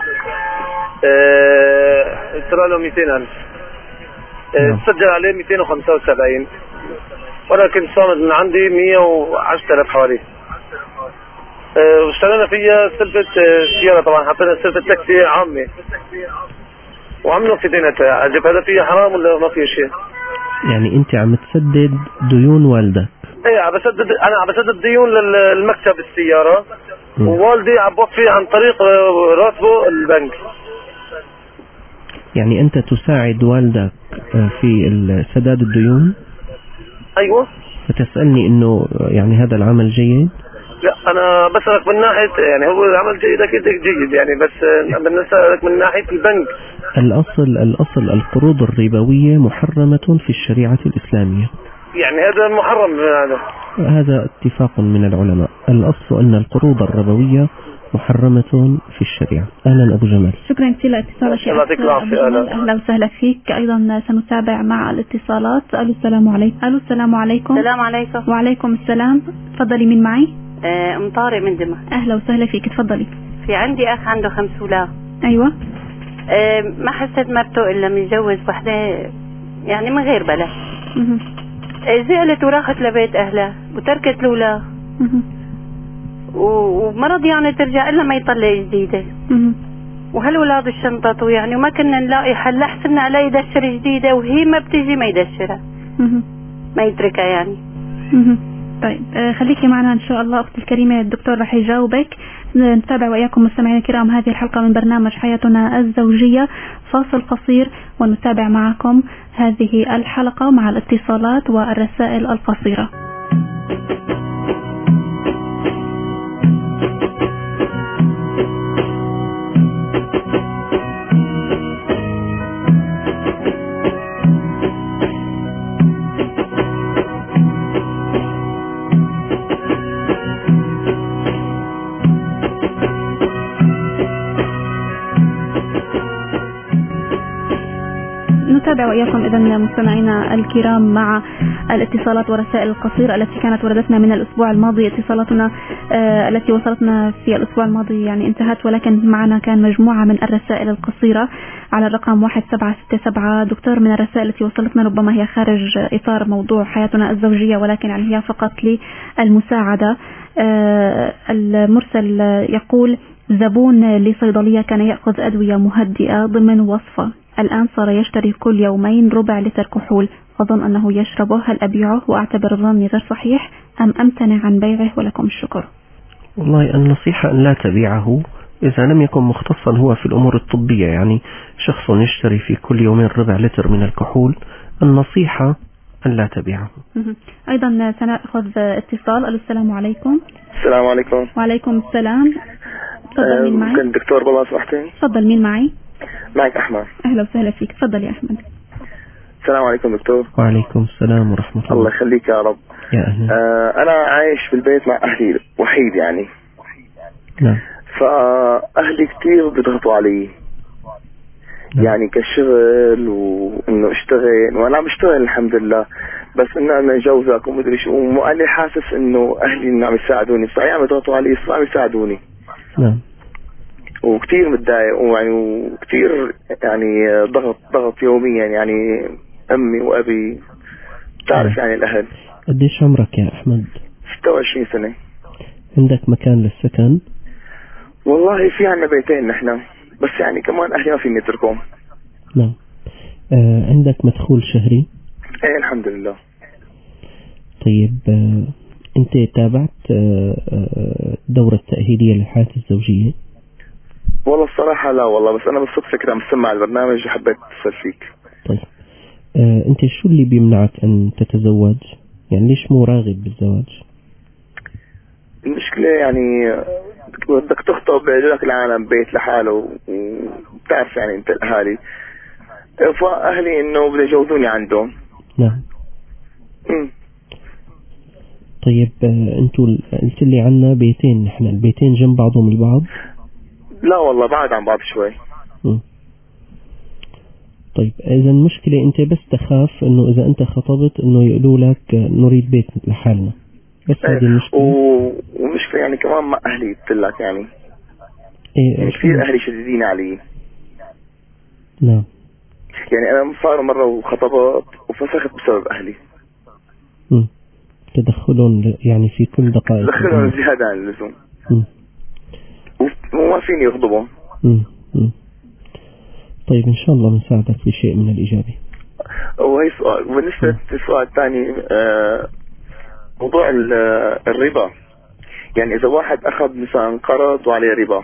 Speaker 10: طلع له 200,000. سجل عليه 275، ولكن صامد من عندي 110,000 حوالي. واشتغلنا فيها سلفة سيارة، طبعا حطينا سلفة تاكسي عامة وعملوا في دينتها. أجب هذا فيها حرام ولا ما فيه شيء؟
Speaker 3: يعني أنت عم تسدد ديون والدك؟
Speaker 10: ايه، عم بسدد ديون للمكتب السيارة، ووالدي عم بوفي عن طريق راتبه البنك.
Speaker 3: يعني أنت تساعد والدك في سداد الديون؟
Speaker 10: أيوة.
Speaker 3: فتسألني إنه يعني هذا العمل جيد؟
Speaker 10: لا، أنا بسألك من ناحية يعني هو العمل جيد، أكيد جيد يعني، بس بنسألك من ناحية البنك.
Speaker 3: الأصل القروض الربوية محرمة في الشريعة الإسلامية.
Speaker 10: يعني هذا محرم
Speaker 3: هذا اتفاق من العلماء. الأصل أن القروض الربوية محرمة في الشريعة. أهلا أبو جمال.
Speaker 2: شكرا كثير لاتصالك. أهلا وسهلا فيك. أيضا سنتابع مع الاتصالات. ألو السلام عليكم. ألو السلام عليكم.
Speaker 11: السلام عليكم.
Speaker 2: وعليكم السلام. تفضلي، من معي؟
Speaker 11: أم طارق من دمى.
Speaker 2: أهلا وسهلا فيك. تفضلي.
Speaker 11: في عندي أخ عنده 5 أولاد.
Speaker 2: أيوة.
Speaker 11: ما حسد مرته إلا متجوز وحدة يعني من غير بلا. زعلت وراحت لبيت أهلها وتركت الأولاد، ومرض يعني ترجع إلا ما يطلع جديدة. وهالأولاد الشنطة يعني وما كنا نلاقي حل. أحسن علي يدشر جديدة وهي ما بتجي ما يدشرها، ما يتركها يعني.
Speaker 2: طيب، خليكي معنا إن شاء الله أختي الكريمة. الدكتور رح يجاوبك. نتابع وإياكم مستمعينا الكرام هذه الحلقة من برنامج حياتنا الزوجية. فاصل قصير ونتابع معكم هذه الحلقة مع الاتصالات والرسائل القصيرة. نتابع وإياكم إذا مستمعينا الكرام مع الاتصالات والرسائل القصيرة التي كانت وردتنا من الأسبوع الماضي. اتصالاتنا التي وصلتنا في الأسبوع الماضي يعني انتهت، ولكن معنا كان مجموعة من الرسائل القصيرة على الرقم 1767. دكتور، من الرسائل التي وصلتنا ربما هي خارج إطار موضوع حياتنا الزوجية، ولكن يعني هي فقط للمساعدة. المرسل يقول: زبون لصيدلية كان يأخذ أدوية مهدئة ضمن وصفة، الآن صار يشتري كل يومين ربع لتر كحول، أظن أنه يشربه، هل أبيعه وأعتبر ظني غير صحيح أم أمتنع عن بيعه؟ ولكم الشكر.
Speaker 3: والله النصيحة أن لا تبيعه إذا لم يكن مختصا هو في الأمور الطبية، يعني شخص يشتري في كل يومين ربع لتر من الكحول، النصيحة أن لا تبيعه.
Speaker 2: أيضا سنأخذ اتصال. السلام عليكم.
Speaker 12: السلام عليكم.
Speaker 2: وعليكم السلام. تفضل. مين معي؟
Speaker 12: ممكن دكتور بالله سمحتي؟
Speaker 2: تفضل. مين معي؟
Speaker 12: معك أحمد.
Speaker 2: أهلا وسهلا فيك. تفضل يا أحمد.
Speaker 12: السلام عليكم دكتور.
Speaker 3: وعليكم السلام ورحمة الله.
Speaker 12: الله يخليك يا رب.
Speaker 3: يا أهلا.
Speaker 12: أنا عايش في البيت مع أهلي وحيد يعني.
Speaker 3: نعم.
Speaker 12: فأهلي كتير بيضغطوا علي. نعم. يعني كشغل وإنه اشتغل، وأنا عم بشتغل الحمد لله، بس إنه أنا جوزك ومدري شو، وأنا حاسس إنه أهلي إنه عم يساعدوني، صحيح عم يضغطوا علي، صحيح عم يساعدوني.
Speaker 3: نعم.
Speaker 12: وكتير متضايق ويعني وكتير يعني ضغط يوميا، يعني أمي وأبي تعرف يعني الأهل.
Speaker 3: قديش عمرك يا أحمد؟
Speaker 12: 26 سنة.
Speaker 3: عندك مكان للسكن؟
Speaker 12: والله في عنا بيتين نحن، بس يعني كمان أهلي ما فيني نتركهم.
Speaker 3: نعم. عندك مدخول شهري؟
Speaker 12: ايه الحمد لله.
Speaker 3: طيب انت تابعت دورة تأهيلية للحياة الزوجية؟
Speaker 12: والله الصراحة لا والله، بس أنا بالصدفة كده مسمع البرنامج وحبيت أتصل فيك.
Speaker 3: طيب أنت شو اللي بيمنعك أن تتزوج؟ يعني ليش مو راغب بالزواج؟
Speaker 12: المشكلة يعني بدك تخطب بيجيلك العالم بيت لحاله، وبتعرف يعني أنت الأهالي، فأهلي إنه بده يجوزوني عندهم.
Speaker 3: نعم. طيب أنتوا قلت لي عنا بيتين، نحن البيتين جنب بعضهم البعض؟
Speaker 12: لا والله بعد عن بعض شوي.
Speaker 3: طيب إذا المشكلة أنت بس تخاف إنه إذا أنت خطبت إنه يقولوا لك نريد بيت لحالنا، بس هذه المشكلة.
Speaker 12: ومشكلة يعني كمان مع أهلي قلت لك يعني
Speaker 3: إيه
Speaker 12: كثير أهلي شديدين علي.
Speaker 3: نعم.
Speaker 12: يعني أنا صار مرة وخطبت وفسخت بسبب أهلي.
Speaker 3: تدخلون يعني في كل دقائق.
Speaker 12: تدخلون زيادة عن اللزوم. وما فيني يغضبهم.
Speaker 3: طيب إن شاء الله بنساعدك في شيء من الإيجابي.
Speaker 12: وهي سؤال. وبالنسبة للسؤال الثاني موضوع الربا، يعني إذا واحد أخذ مثلا قرض وعليه ربا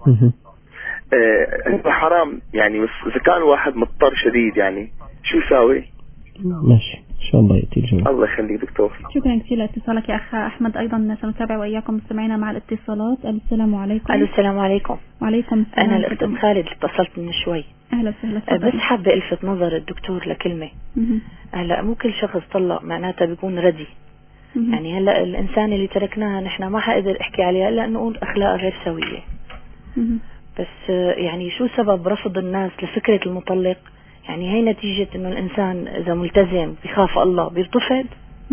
Speaker 12: هذا حرام يعني، بس إذا كان واحد مضطر شديد يعني شو يساوي؟
Speaker 3: ماشي إن شاء الله يأتي الجواب.
Speaker 12: الله يخليك دكتور.
Speaker 2: شكرا كثير لاتصالك يا أخ أحمد. أيضا سنتابع وإياكم مستمعينا مع الاتصالات. السلام عليكم.
Speaker 8: السلام عليكم.
Speaker 2: وعليكم السلام.
Speaker 8: أنا الأخت خالد اتصلت من شوي.
Speaker 2: أهلا وسهلا.
Speaker 8: بس حابة ألفت نظر الدكتور لكلمة. هلا مو كل شخص طلق معناتها بيكون ردي. يعني هلا الإنسان اللي تركناها نحن ما حقدر أحكي عليها إلا أنه نقول أخلاقها غير سوية. بس يعني شو سبب رفض الناس لفكرة المطلق؟ يعني هي نتيجة انه الانسان اذا ملتزم بيخاف الله بيرتفض،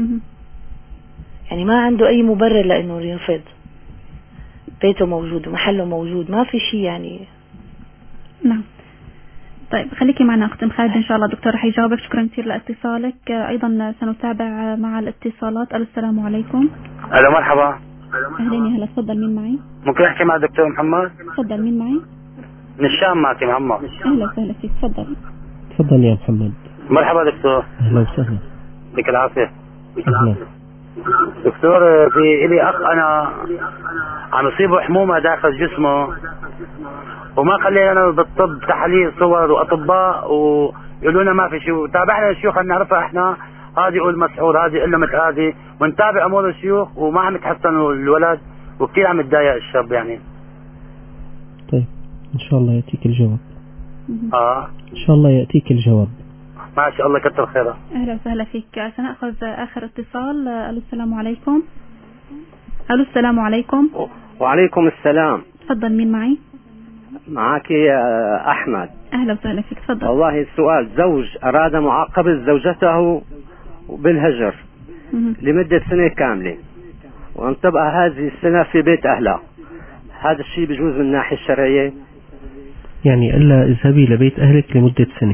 Speaker 8: يعني ما عنده اي مبرر لانه يرفض، بيته موجود ومحله موجود، ما في شيء يعني.
Speaker 2: نعم. طيب خليكي معنا اخت خالد ان شاء الله دكتور حيجاوبك. شكرا كثير لاتصالك. ايضا سنتابع مع الاتصالات. السلام عليكم.
Speaker 13: الو مرحبا.
Speaker 2: اهلين يا هلا. تفضل. مين معي؟
Speaker 13: ممكن احكي مع الدكتور محمد؟
Speaker 2: تفضل. مين معي؟
Speaker 13: من الشام معك يا محمد.
Speaker 2: اهلا وسهلا فيك. تفضل.
Speaker 3: تفضل يا محمد.
Speaker 13: مرحبا دكتور.
Speaker 3: اهلا وسهلا.
Speaker 13: يعطيك العافيه.
Speaker 3: اهلا.
Speaker 13: دكتور، في إلي أخ أنا عم يصيبه حمومة داخل جسمه، وما خلينا بالطب تحاليل صور وأطباء ويقولوا لنا ما في شيء. تابعنا الشيوخ اللي نعرفها احنا، هذه يقول مسحور، هذه يقول له متآذي، ونتابع أمور الشيوخ وما عم يتحسن الولد، وكثير عم يتضايق الشاب يعني.
Speaker 3: طيب إن شاء الله يأتيك الجواب. إن شاء الله يأتيك الجواب.
Speaker 13: ما شاء الله، كتر خيره.
Speaker 2: أهلا وسهلا فيك. سنأخذ آخر اتصال. ألو السلام عليكم. ألو السلام عليكم.
Speaker 14: وعليكم السلام.
Speaker 2: تفضل، مين معي؟
Speaker 14: معك أحمد.
Speaker 2: أهلا وسهلا فيك، تفضل.
Speaker 14: والله السؤال، زوج أراد معاقبة زوجته بالهجر لمدة سنة كاملة، وأن تبقى هذه السنة في بيت أهلها، هذا الشيء بيجوز من الناحية الشرعية؟
Speaker 3: يعني إلا اذهبي لبيت أهلك لمدة سنة،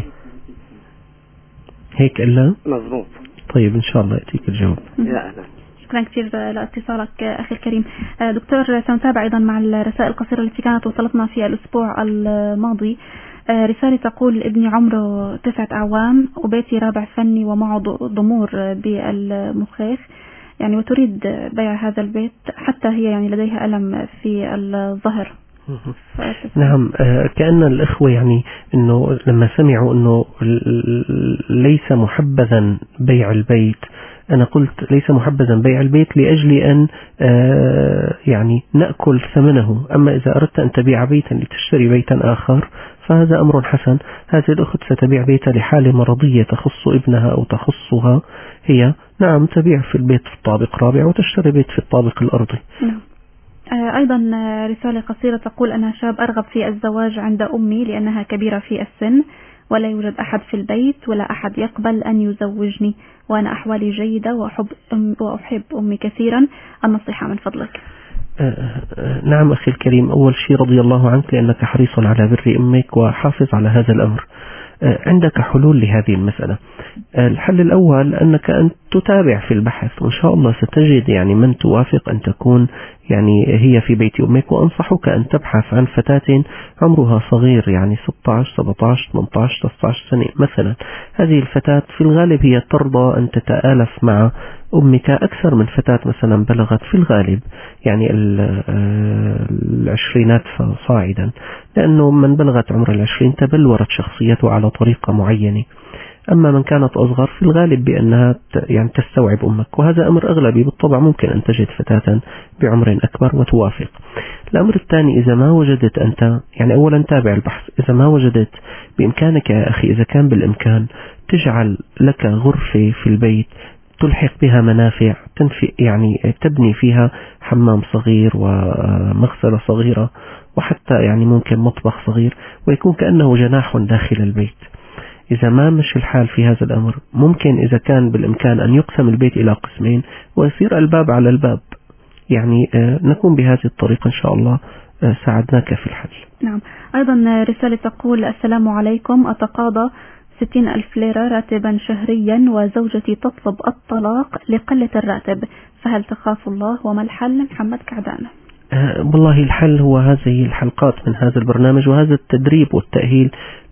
Speaker 3: هيك إلا؟
Speaker 14: مظبوط.
Speaker 3: طيب إن شاء الله يأتيك الجواب.
Speaker 14: يا أهلا.
Speaker 2: شكرا كثير لاتصالك أخي الكريم. دكتور، سنتابع أيضا مع الرسائل القصيرة التي كانت وصلتنا في الأسبوع الماضي. رسالة تقول: ابني عمره 9 أعوام وبيتي رابع فني ومعه ضمور بالمخيخ، يعني وتريد بيع هذا البيت، حتى هي يعني لديها ألم في الظهر.
Speaker 3: نعم، كأن الإخوة يعني أنه لما سمعوا أنه ليس محبذا بيع البيت، أنا قلت ليس محبذا بيع البيت لأجل أن يعني نأكل ثمنه. أما إذا أردت أن تبيع بيتا لتشتري بيتا آخر فهذا أمر حسن. هذه الأخت ستبيع بيتا لحالة مرضية تخص ابنها أو تخصها هي، نعم تبيع في البيت في الطابق الرابع وتشتري بيت في الطابق الأرضي.
Speaker 2: نعم. أيضا رسالة قصيرة تقول: أنا شاب أرغب في الزواج عند أمي لأنها كبيرة في السن ولا يوجد أحد في البيت ولا أحد يقبل أن يزوجني، وأنا أحوالي جيدة وأحب أمي كثيرا، النصيحة من فضلك.
Speaker 3: نعم أخي الكريم، أول شيء رضي الله عنك لأنك حريص على بر أمك وحافظ على هذا الأمر. عندك حلول لهذه المسألة. الحل الأول أنك أن تتابع في البحث، وإن شاء الله ستجد يعني من توافق أن تكون يعني هي في بيت أمك. وأنصحك أن تبحث عن فتاة عمرها صغير، يعني 16 17 18 19 سنة مثلا. هذه الفتاة في الغالب هي ترضى أن تتآلف مع أمك أكثر من فتاة مثلا بلغت في الغالب يعني العشرينات فصاعدا، لأنه من بلغت عمر 20 تبلورت شخصيته على طريقة معينة. أما من كانت أصغر في الغالب بأنها يعني تستوعب أمك، وهذا أمر أغلبي بالطبع. ممكن أن تجد فتاة بعمر أكبر وتوافق. الأمر الثاني، إذا ما وجدت أنت يعني أولا تابع البحث. إذا ما وجدت بإمكانك يا أخي، إذا كان بالإمكان تجعل لك غرفة في البيت تلحق بها منافع، يعني تبني فيها حمام صغير ومغسلة صغيرة وحتى يعني ممكن مطبخ صغير، ويكون كأنه جناح داخل البيت. إذا ما مش الحال في هذا الأمر، ممكن إذا كان بالإمكان أن يقسم البيت إلى قسمين ويصير الباب على الباب. يعني نكون بهذه الطريقة إن شاء الله ساعدناك في الحل.
Speaker 2: نعم. أيضا رسالة تقول: السلام عليكم، أتقاضى 60,000 ليرة راتبا شهريا وزوجتي تطلب الطلاق لقلة الراتب، فهل تخاف الله وما الحل؟ محمد كعدان.
Speaker 3: والله الحل هو هذه الحلقات من هذا البرنامج وهذا التدريب والتأهيل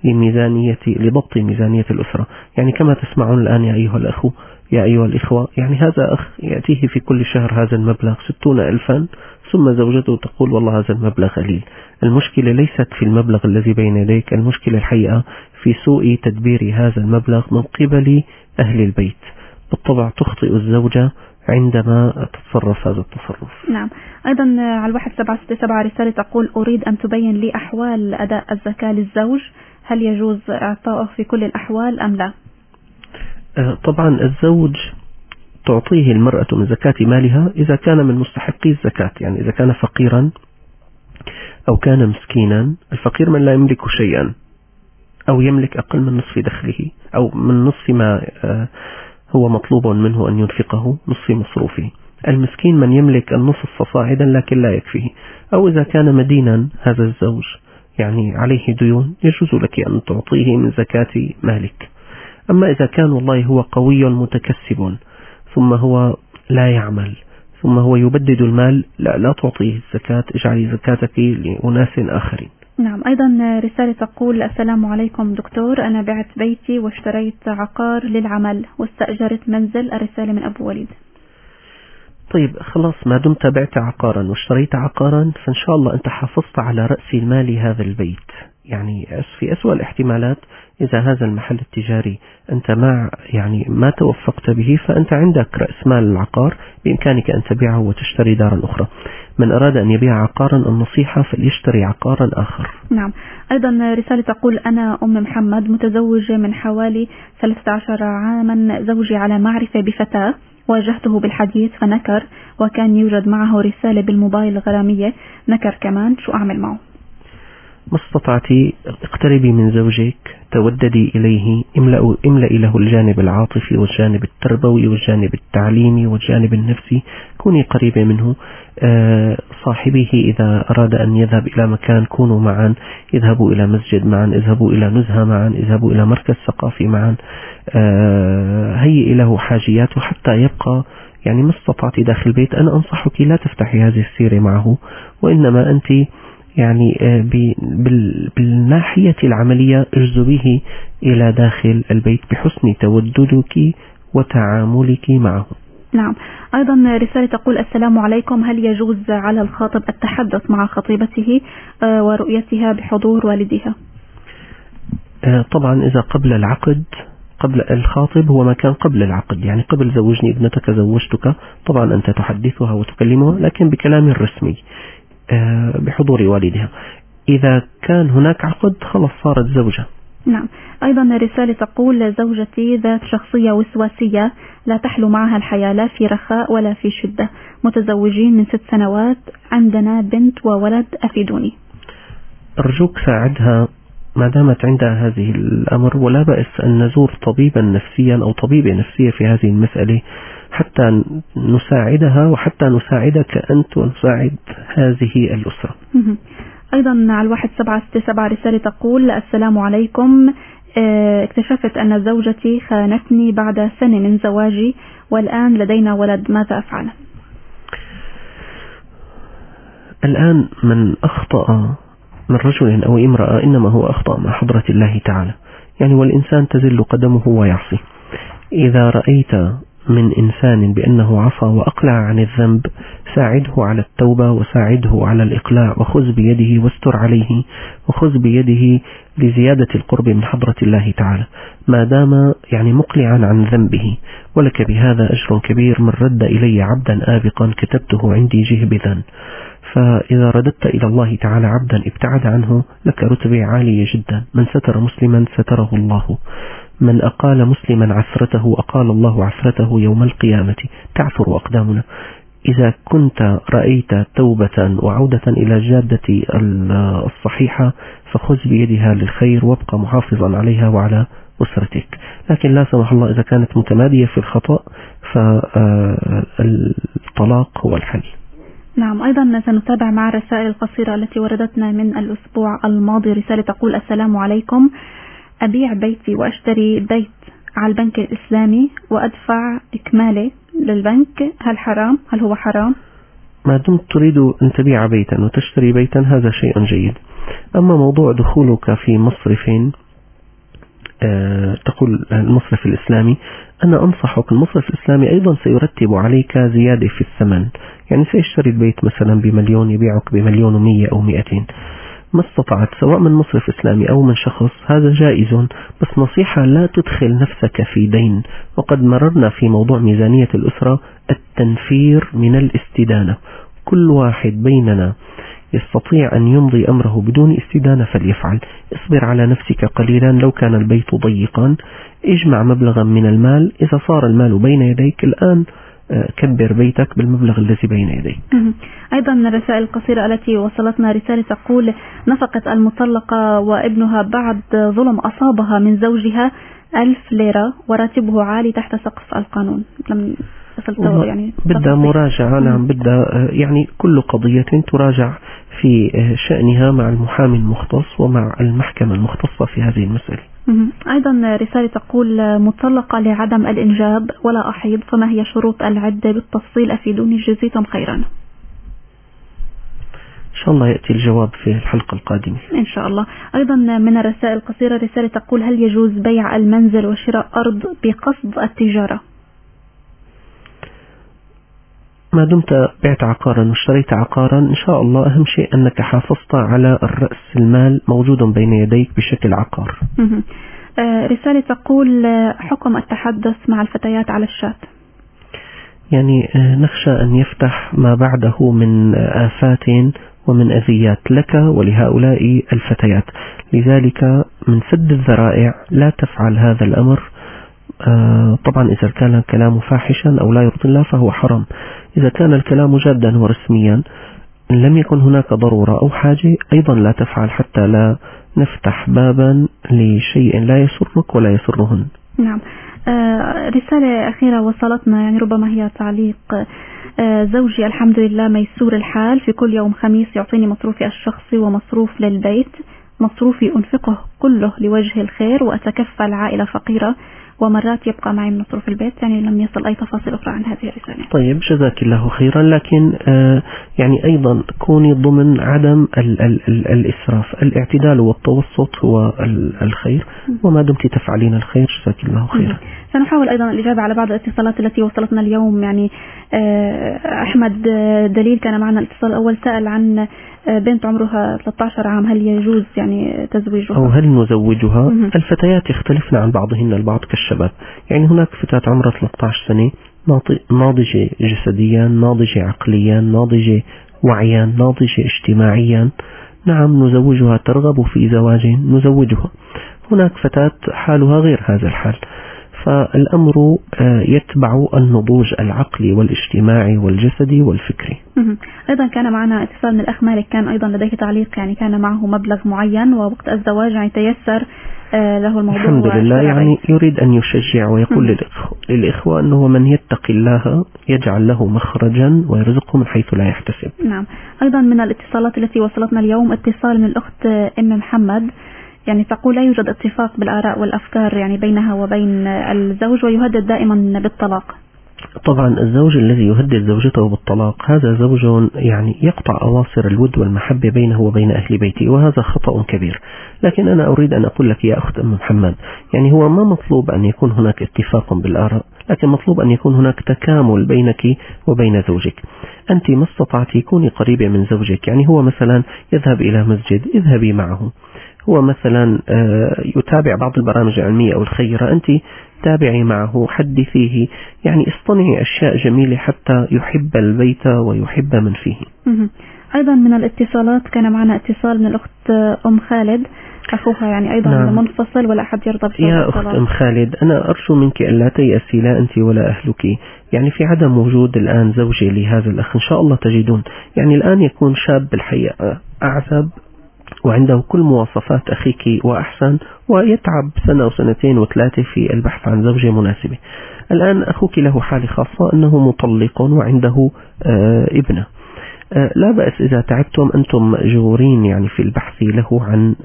Speaker 3: لضبط ميزانية الأسرة. يعني كما تسمعون الآن يا أيها الأخو يا أيها الإخوة، يعني هذا أخ يأتيه في كل شهر هذا المبلغ 60,000، ثم زوجته تقول والله هذا المبلغ قليل. المشكلة ليست في المبلغ الذي بين يديك، المشكلة الحقيقة في سوء تدبير هذا المبلغ من قبل أهل البيت. بالطبع تخطئ الزوجة عندما تتصرف هذا التصرف.
Speaker 2: نعم. أيضا على 1767 رسالة تقول: أريد أن تبين لي أحوال أداء الزكاة للزوج، هل يجوز إعطائه في كل الأحوال أم لا؟
Speaker 3: طبعا الزوج تعطيه المرأة من زكاة مالها إذا كان من مستحقي الزكاة، يعني إذا كان فقيرا أو كان مسكينا. الفقير من لا يملك شيئا أو يملك أقل من نصف دخله أو من نصف ما هو مطلوب منه أن ينفقه، نصف مصروفه. المسكين من يملك النصف فصاعدا لكن لا يكفيه. أو إذا كان مدينا هذا الزوج يعني عليه ديون، يجوز لك أن تعطيه من زكاة مالك. أما إذا كان والله هو قوي متكسب ثم هو لا يعمل ثم هو يبدد المال، لا تعطيه الزكاة، اجعلي زكاتك لأناس آخرين.
Speaker 2: نعم. أيضا رسالة تقول: السلام عليكم دكتور، أنا بعت بيتي واشتريت عقار للعمل واستأجرت منزل. الرسالة من أبو وليد.
Speaker 3: طيب خلاص، ما دمت بعت عقارا واشتريت عقارا فإن شاء الله أنت حافظت على رأس المال هذا البيت. يعني في أسوأ الاحتمالات إذا هذا المحل التجاري أنت ما توفقت به، فأنت عندك رأس مال العقار بإمكانك أن تبيعه وتشتري دارا أخرى. من أراد أن يبيع عقارا النصيحة فليشتري عقارا آخر.
Speaker 2: نعم. أيضا رسالة تقول: أنا أم محمد، متزوجة من حوالي 13 عاما. زوجي على معرفة بفتاة، واجهته بالحديث فنكر، وكان يوجد معه رسالة بالموبايل غرامية، نكر كمان. شو أعمل معه؟
Speaker 3: ما استطعتي اقتربي من زوجك، توددي إليه، املئي له الجانب العاطفي والجانب التربوي والجانب التعليمي والجانب النفسي. كوني قريبة منه. صاحبيه إذا أراد أن يذهب إلى مكان كونوا معا، اذهبوا إلى مسجد معا، اذهبوا إلى نزهة معا، اذهبوا إلى مركز ثقافي معا. هيئي له حاجياته حتى يبقى ما استطعت داخل البيت. أنا أنصحك لا تفتحي هذه السيرة معه، وإنما أنت بالناحية العملية اجذبيه إلى داخل البيت بحسن توددك وتعاملك معه.
Speaker 2: نعم. أيضا رسالة تقول: السلام عليكم، هل يجوز على الخاطب التحدث مع خطيبته ورؤيتها بحضور والدها؟
Speaker 3: طبعا إذا قبل العقد، قبل الخاطب هو ما كان قبل العقد، قبل زوجني ابنتك زوجتك، طبعا أنت تحدثها وتكلمها لكن بكلام رسمي بحضور والدها. إذا كان هناك عقد خلاص صارت زوجة.
Speaker 2: نعم. أيضا رسالة تقول: زوجتي ذات شخصية وسواسية، لا تحلو معها الحياة لا في رخاء ولا في شدة، متزوجين من 6 سنوات، عندنا بنت وولد، أفيدوني.
Speaker 3: أرجوك ساعدها ما دامت عندها هذه الأمر، ولا بأس أن نزور طبيبا نفسيا أو طبيبة نفسية في هذه المسألة حتى نساعدها وحتى نساعدك أنت ونساعد هذه الأسرة.
Speaker 2: أيضا على 1767 رسالة تقول: السلام عليكم، اكتشفت أن زوجتي خانتني بعد سنة من زواجي والآن لدينا ولد، ماذا أفعل؟
Speaker 3: الآن من أخطأ من رجل أو امرأة إنما هو أخطأ مع حضرة الله تعالى، والإنسان تزل قدمه ويعصي. إذا رأيت من إنسان بأنه عصى وأقلع عن الذنب ساعده على التوبة وساعده على الإقلاع، وخذ بيده واستر عليه، وخذ بيده لزيادة القرب من حضرة الله تعالى ما دام مقلعا عن ذنبه. ولك بهذا أجر كبير، من رد إلي عبدا آبقا كتبته عندي جهبذا. فإذا رددت إلى الله تعالى عبدا ابتعد عنه لك رتبة عالية جدا. من ستر مسلما ستره الله، من أقال مسلما عثرته أقال الله عثرته يوم القيامة، تعثر أقدامنا. إذا كنت رأيت توبة وعودة إلى الجادة الصحيحة فخذ بيدها للخير وابقى محافظا عليها وعلى أسرتك. لكن لا سمح الله إذا كانت متمادية في الخطأ فالطلاق هو الحل.
Speaker 2: نعم. أيضا سنتابع مع الرسائل القصيرة التي وردتنا من الأسبوع الماضي. رسالة تقول: السلام عليكم، أبيع بيتي وأشتري بيت على البنك الإسلامي وأدفع إكمالي للبنك، هل هو حرام؟
Speaker 3: ما دمت تريد أن تبيع بيتا وتشتري بيتا هذا شيء جيد. أما موضوع دخولك في مصرف تقول المصرف الإسلامي، أنا أنصحك المصرف الإسلامي أيضا سيرتب عليك زيادة في الثمن. سيشتري البيت مثلا ب1,000,000 يبيعك ب1,100,000 أو 200,000. ما استطعت سواء من مصرف إسلامي أو من شخص هذا جائز، بس نصيحة لا تدخل نفسك في دين. وقد مررنا في موضوع ميزانية الأسرة التنفير من الاستدانة. كل واحد بيننا يستطيع أن يمضي أمره بدون استدانة فليفعل. اصبر على نفسك قليلا، لو كان البيت ضيقا اجمع مبلغا من المال، إذا صار المال بين يديك الآن كبر بيتك بالمبلغ الذي بين يديك.
Speaker 2: أيضا الرسائل القصيرة التي وصلتنا رسالة تقول: نفقت المطلقة وابنها بعد ظلم أصابها من زوجها 1000 ليرة وراتبه عالي تحت سقف القانون. لم
Speaker 3: بدأ مراجعة. نعم بدأ كل قضية تراجع في شأنها مع المحامي المختص ومع المحكمة المختصة في هذه المسألة.
Speaker 2: أيضا رسالة تقول: مطلقة لعدم الإنجاب ولا أحيض، فما هي شروط العدة بالتفصيل، أفيدوني جزيتم خيرا.
Speaker 3: إن شاء الله يأتي الجواب في الحلقة القادمة
Speaker 2: إن شاء الله. أيضا من الرسائل القصيرة رسالة تقول: هل يجوز بيع المنزل وشراء أرض بقصد التجارة؟
Speaker 3: ما دمت بعت عقارا واشتريت عقارا إن شاء الله أهم شيء أنك حافظت على الرأس المال موجود بين يديك بشكل عقار.
Speaker 2: رسالة تقول حكم التحدث مع الفتيات على الشات.
Speaker 3: يعني نخشى أن يفتح ما بعده من آفات ومن أذيات لك ولهؤلاء الفتيات، لذلك من سد الذرائع لا تفعل هذا الأمر. طبعا إذا كان الكلام فاحشا أو لا يرضي الله فهو حرام. إذا كان الكلام جادا ورسميا إن لم يكن هناك ضرورة أو حاجة أيضا لا تفعل، حتى لا نفتح بابا لشيء لا يسرك ولا يسرهن.
Speaker 2: نعم. رسالة أخيرة وصلتنا، يعني ربما هي تعليق. زوجي الحمد لله ميسور الحال، في كل يوم خميس يعطيني مصروفي الشخصي ومصروف للبيت، مصروفي أنفقه كله لوجه الخير وأتكفل عائلة فقيرة، ومرات يبقى معي من مصروف البيت. يعني لم يصل أي تفاصيل أخرى عن هذه الرسالة.
Speaker 3: طيب جزاك الله خيرا، لكن يعني أيضا كوني ضمن عدم الإسراف. الاعتدال والتوسط هو الخير، وما دمت تفعلين الخير جزاك الله خيرا.
Speaker 2: سنحاول أيضا الإجابة على بعض الاتصالات التي وصلتنا اليوم. يعني أحمد دليل كان معنا الاتصال الأول، سأل عن بنت عمرها 13 عام، هل يجوز يعني تزويجها
Speaker 3: أو هل نزوجها؟ الفتيات يختلفن عن بعضهن البعض كالشباب. يعني هناك فتاة عمرها 13 سنة ناضجة جسديا، ناضجة عقليا، ناضجة وعيا، ناضجة اجتماعيا، نعم نزوجها. ترغب في زواج نزوجها. هناك فتاة حالها غير هذا الحال، فالأمر يتبع النضوج العقلي والاجتماعي والجسدي والفكري.
Speaker 2: أيضا كان معنا اتصال من الأخ مالك، كان أيضا لديه تعليق. يعني كان معه مبلغ معين ووقت الزواج يعني تيسر له الموضوع
Speaker 3: الحمد لله. يعني يريد أن يشجع ويقول للإخوة أنه من يتقي الله يجعل له مخرجا ويرزقه من حيث لا يحتسب.
Speaker 2: نعم. أيضا من الاتصالات التي وصلتنا اليوم اتصال من الأخت محمد، يعني تقول لا يوجد اتفاق بالآراء والأفكار يعني بينها وبين الزوج، ويهدد دائما بالطلاق.
Speaker 3: طبعا الزوج الذي يهدد زوجته بالطلاق هذا زوج يعني يقطع أواصر الود والمحبة بينه وبين أهل بيته، وهذا خطأ كبير. لكن أنا أريد أن أقول لك يا أخت محمد، يعني هو ما مطلوب أن يكون هناك اتفاق بالآراء، لكن مطلوب أن يكون هناك تكامل بينك وبين زوجك. أنت ما استطعتي كوني قريبة من زوجك. يعني هو مثلا يذهب إلى مسجد، اذهبي معه. هو مثلا يتابع بعض البرامج العلمية أو الخيرة، أنت تابعي معه، حدثيه، يعني اصطنعي أشياء جميلة حتى يحب البيت ويحب من فيه.
Speaker 2: أيضا من الاتصالات كان معنا اتصال من الأخت أم خالد، أخوها يعني أيضا نعم. منفصل ولا أحد يرضى بشيء.
Speaker 3: يا أخت أم خالد، أنا أرجو منك أن لا تيأسي، لا أنت ولا أهلك. يعني في عدم وجود الآن زوجة لهذا الأخ إن شاء الله تجدون. يعني الآن يكون شاب بالحقيقة أعزب وعنده كل مواصفات أخيك وأحسن، ويتعب سنة وسنتين وثلاثة في البحث عن زوجة مناسبة. الآن أخوك له حالة خاصة أنه مطلق وعنده ابنة. لا بأس إذا تعبتم أنتم مأجورين يعني في البحث له عن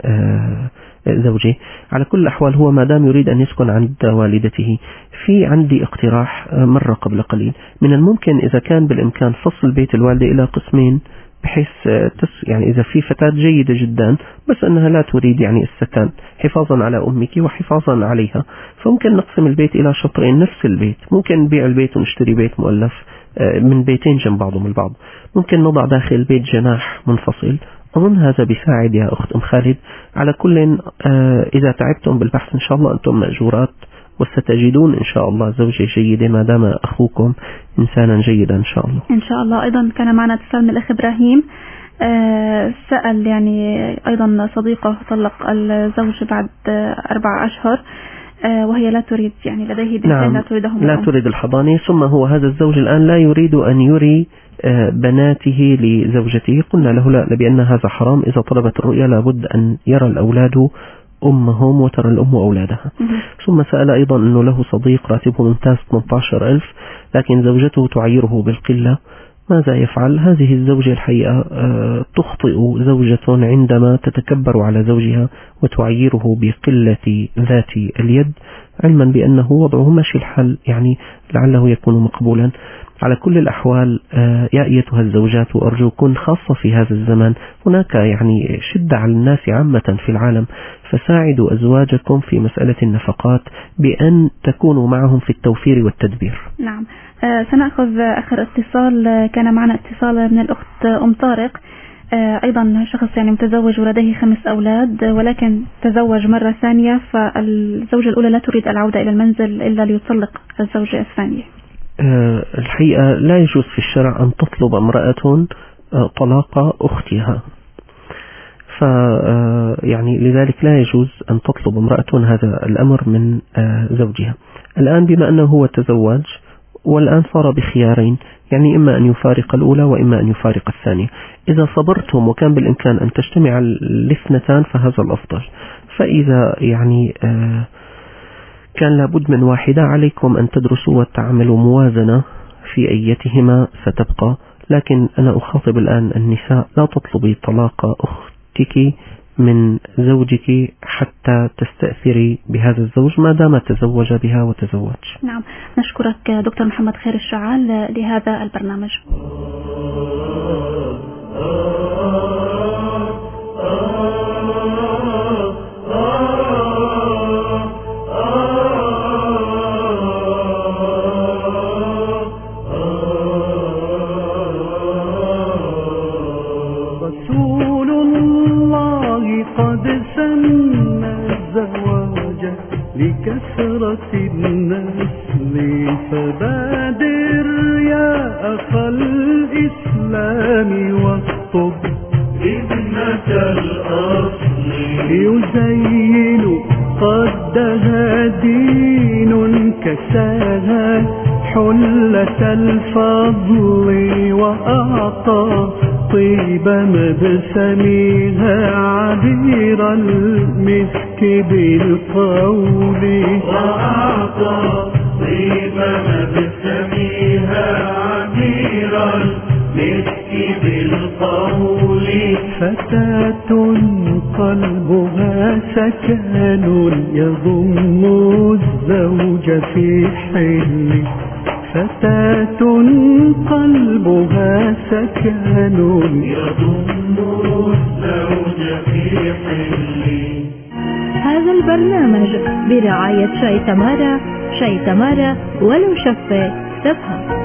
Speaker 3: زوجة. على كل الأحوال هو ما دام يريد أن يسكن عند والدته، في عندي اقتراح مرة قبل قليل، من الممكن إذا كان بالإمكان فصل بيت الوالدة إلى قسمين، بحيث يعني إذا في فتاة جيدة جدا بس أنها لا تريد يعني السكن حفاظا على أمك وحفاظا عليها، فممكن نقسم البيت إلى شطرين نفس البيت. ممكن نبيع البيت ونشتري بيت مؤلف من بيتين جنب بعضهم البعض. ممكن نضع داخل البيت جناح منفصل. أظن هذا بيساعد يا أخت أم خالد. على كل إذا تعبتم بالبحث إن شاء الله أنتم مأجورات، وستجدون إن شاء الله زوجة جيدة ما دام أخوكم إنسانا جيدا إن شاء الله.
Speaker 2: إن شاء الله. أيضا كان معنا اتصال من الأخ إبراهيم، سأل يعني أيضا صديقه طلق الزوج بعد 4 أشهر، وهي لا تريد يعني لديه بنتين
Speaker 3: نعم
Speaker 2: لا تريدهم،
Speaker 3: لا تريد الحضانة. ثم هو هذا الزوج الآن لا يريد أن يري بناته لزوجته. قلنا له لا، بأن هذا حرام. إذا طلبت الرؤيا لابد أن يرى الأولاد أمهم وترى الأم أولادها. ثم سأل أيضا أنه له صديق راتبه ممتاز 18,000 لكن زوجته تعيره بالقلة، ماذا يفعل؟ هذه الزوجة الحقيقة تخطئ زوجة عندما تتكبر على زوجها وتعيره بقلة ذات اليد، علما بأنه وضعه ماشي الحال، يعني لعله يكون مقبولا. على كل الأحوال يا أيتها الزوجات، وأرجوكن خاصة في هذا الزمان هناك يعني شدة على الناس عامة في العالم، فساعدوا أزواجكم في مسألة النفقات بأن تكونوا معهم في التوفير والتدبير.
Speaker 2: نعم. سنأخذ آخر اتصال. كان معنا اتصال من الأخت أم طارق، أيضا شخص يعني متزوج ولديه 5 أولاد، ولكن تزوج مرة ثانية، فالزوجة الأولى لا تريد العودة إلى المنزل إلا ليطلق الزوجة الثانية.
Speaker 3: الحقيقة لا يجوز في الشرع أن تطلب امرأة طلاق أختها، يعني لذلك لا يجوز أن تطلب امرأة هذا الأمر من زوجها. الآن بما أنه هو تزوج والآن صار بخيارين، يعني إما أن يفارق الأولى وإما أن يفارق الثانية. إذا صبرتم وكان بالإمكان أن تجتمع الاثنتان فهذا الأفضل، فإذا يعني كان لابد من واحدة عليكم أن تدرسوا وتعملوا موازنة في أيتهما ستبقى. لكن أنا أخاطب الآن النساء، لا تطلبي طلاق أختك من زوجك حتى تستأثري بهذا الزوج ما دام تزوج بها وتزوج.
Speaker 2: نعم، نشكرك دكتور محمد خير الشعال لهذا البرنامج.
Speaker 1: رسول الله قد سن الزواج لكثرة النسل، فبادر يا أخا الإسلام واخطب ابنة الأصل، يزين قدها دين كساها حلة الفضل، وأعطى طيب مبسمها عبير المسك بالقول، وأعطى طيب مبسمها عبير المسك بالقول، فتاة قلبها سكن يضم الزوج في حل، فتاة قلبها سكن يضم الزوج في حل.
Speaker 4: هذا البرنامج برعاية شاي تمارا، شاي تمارا ولو شفة تفهم.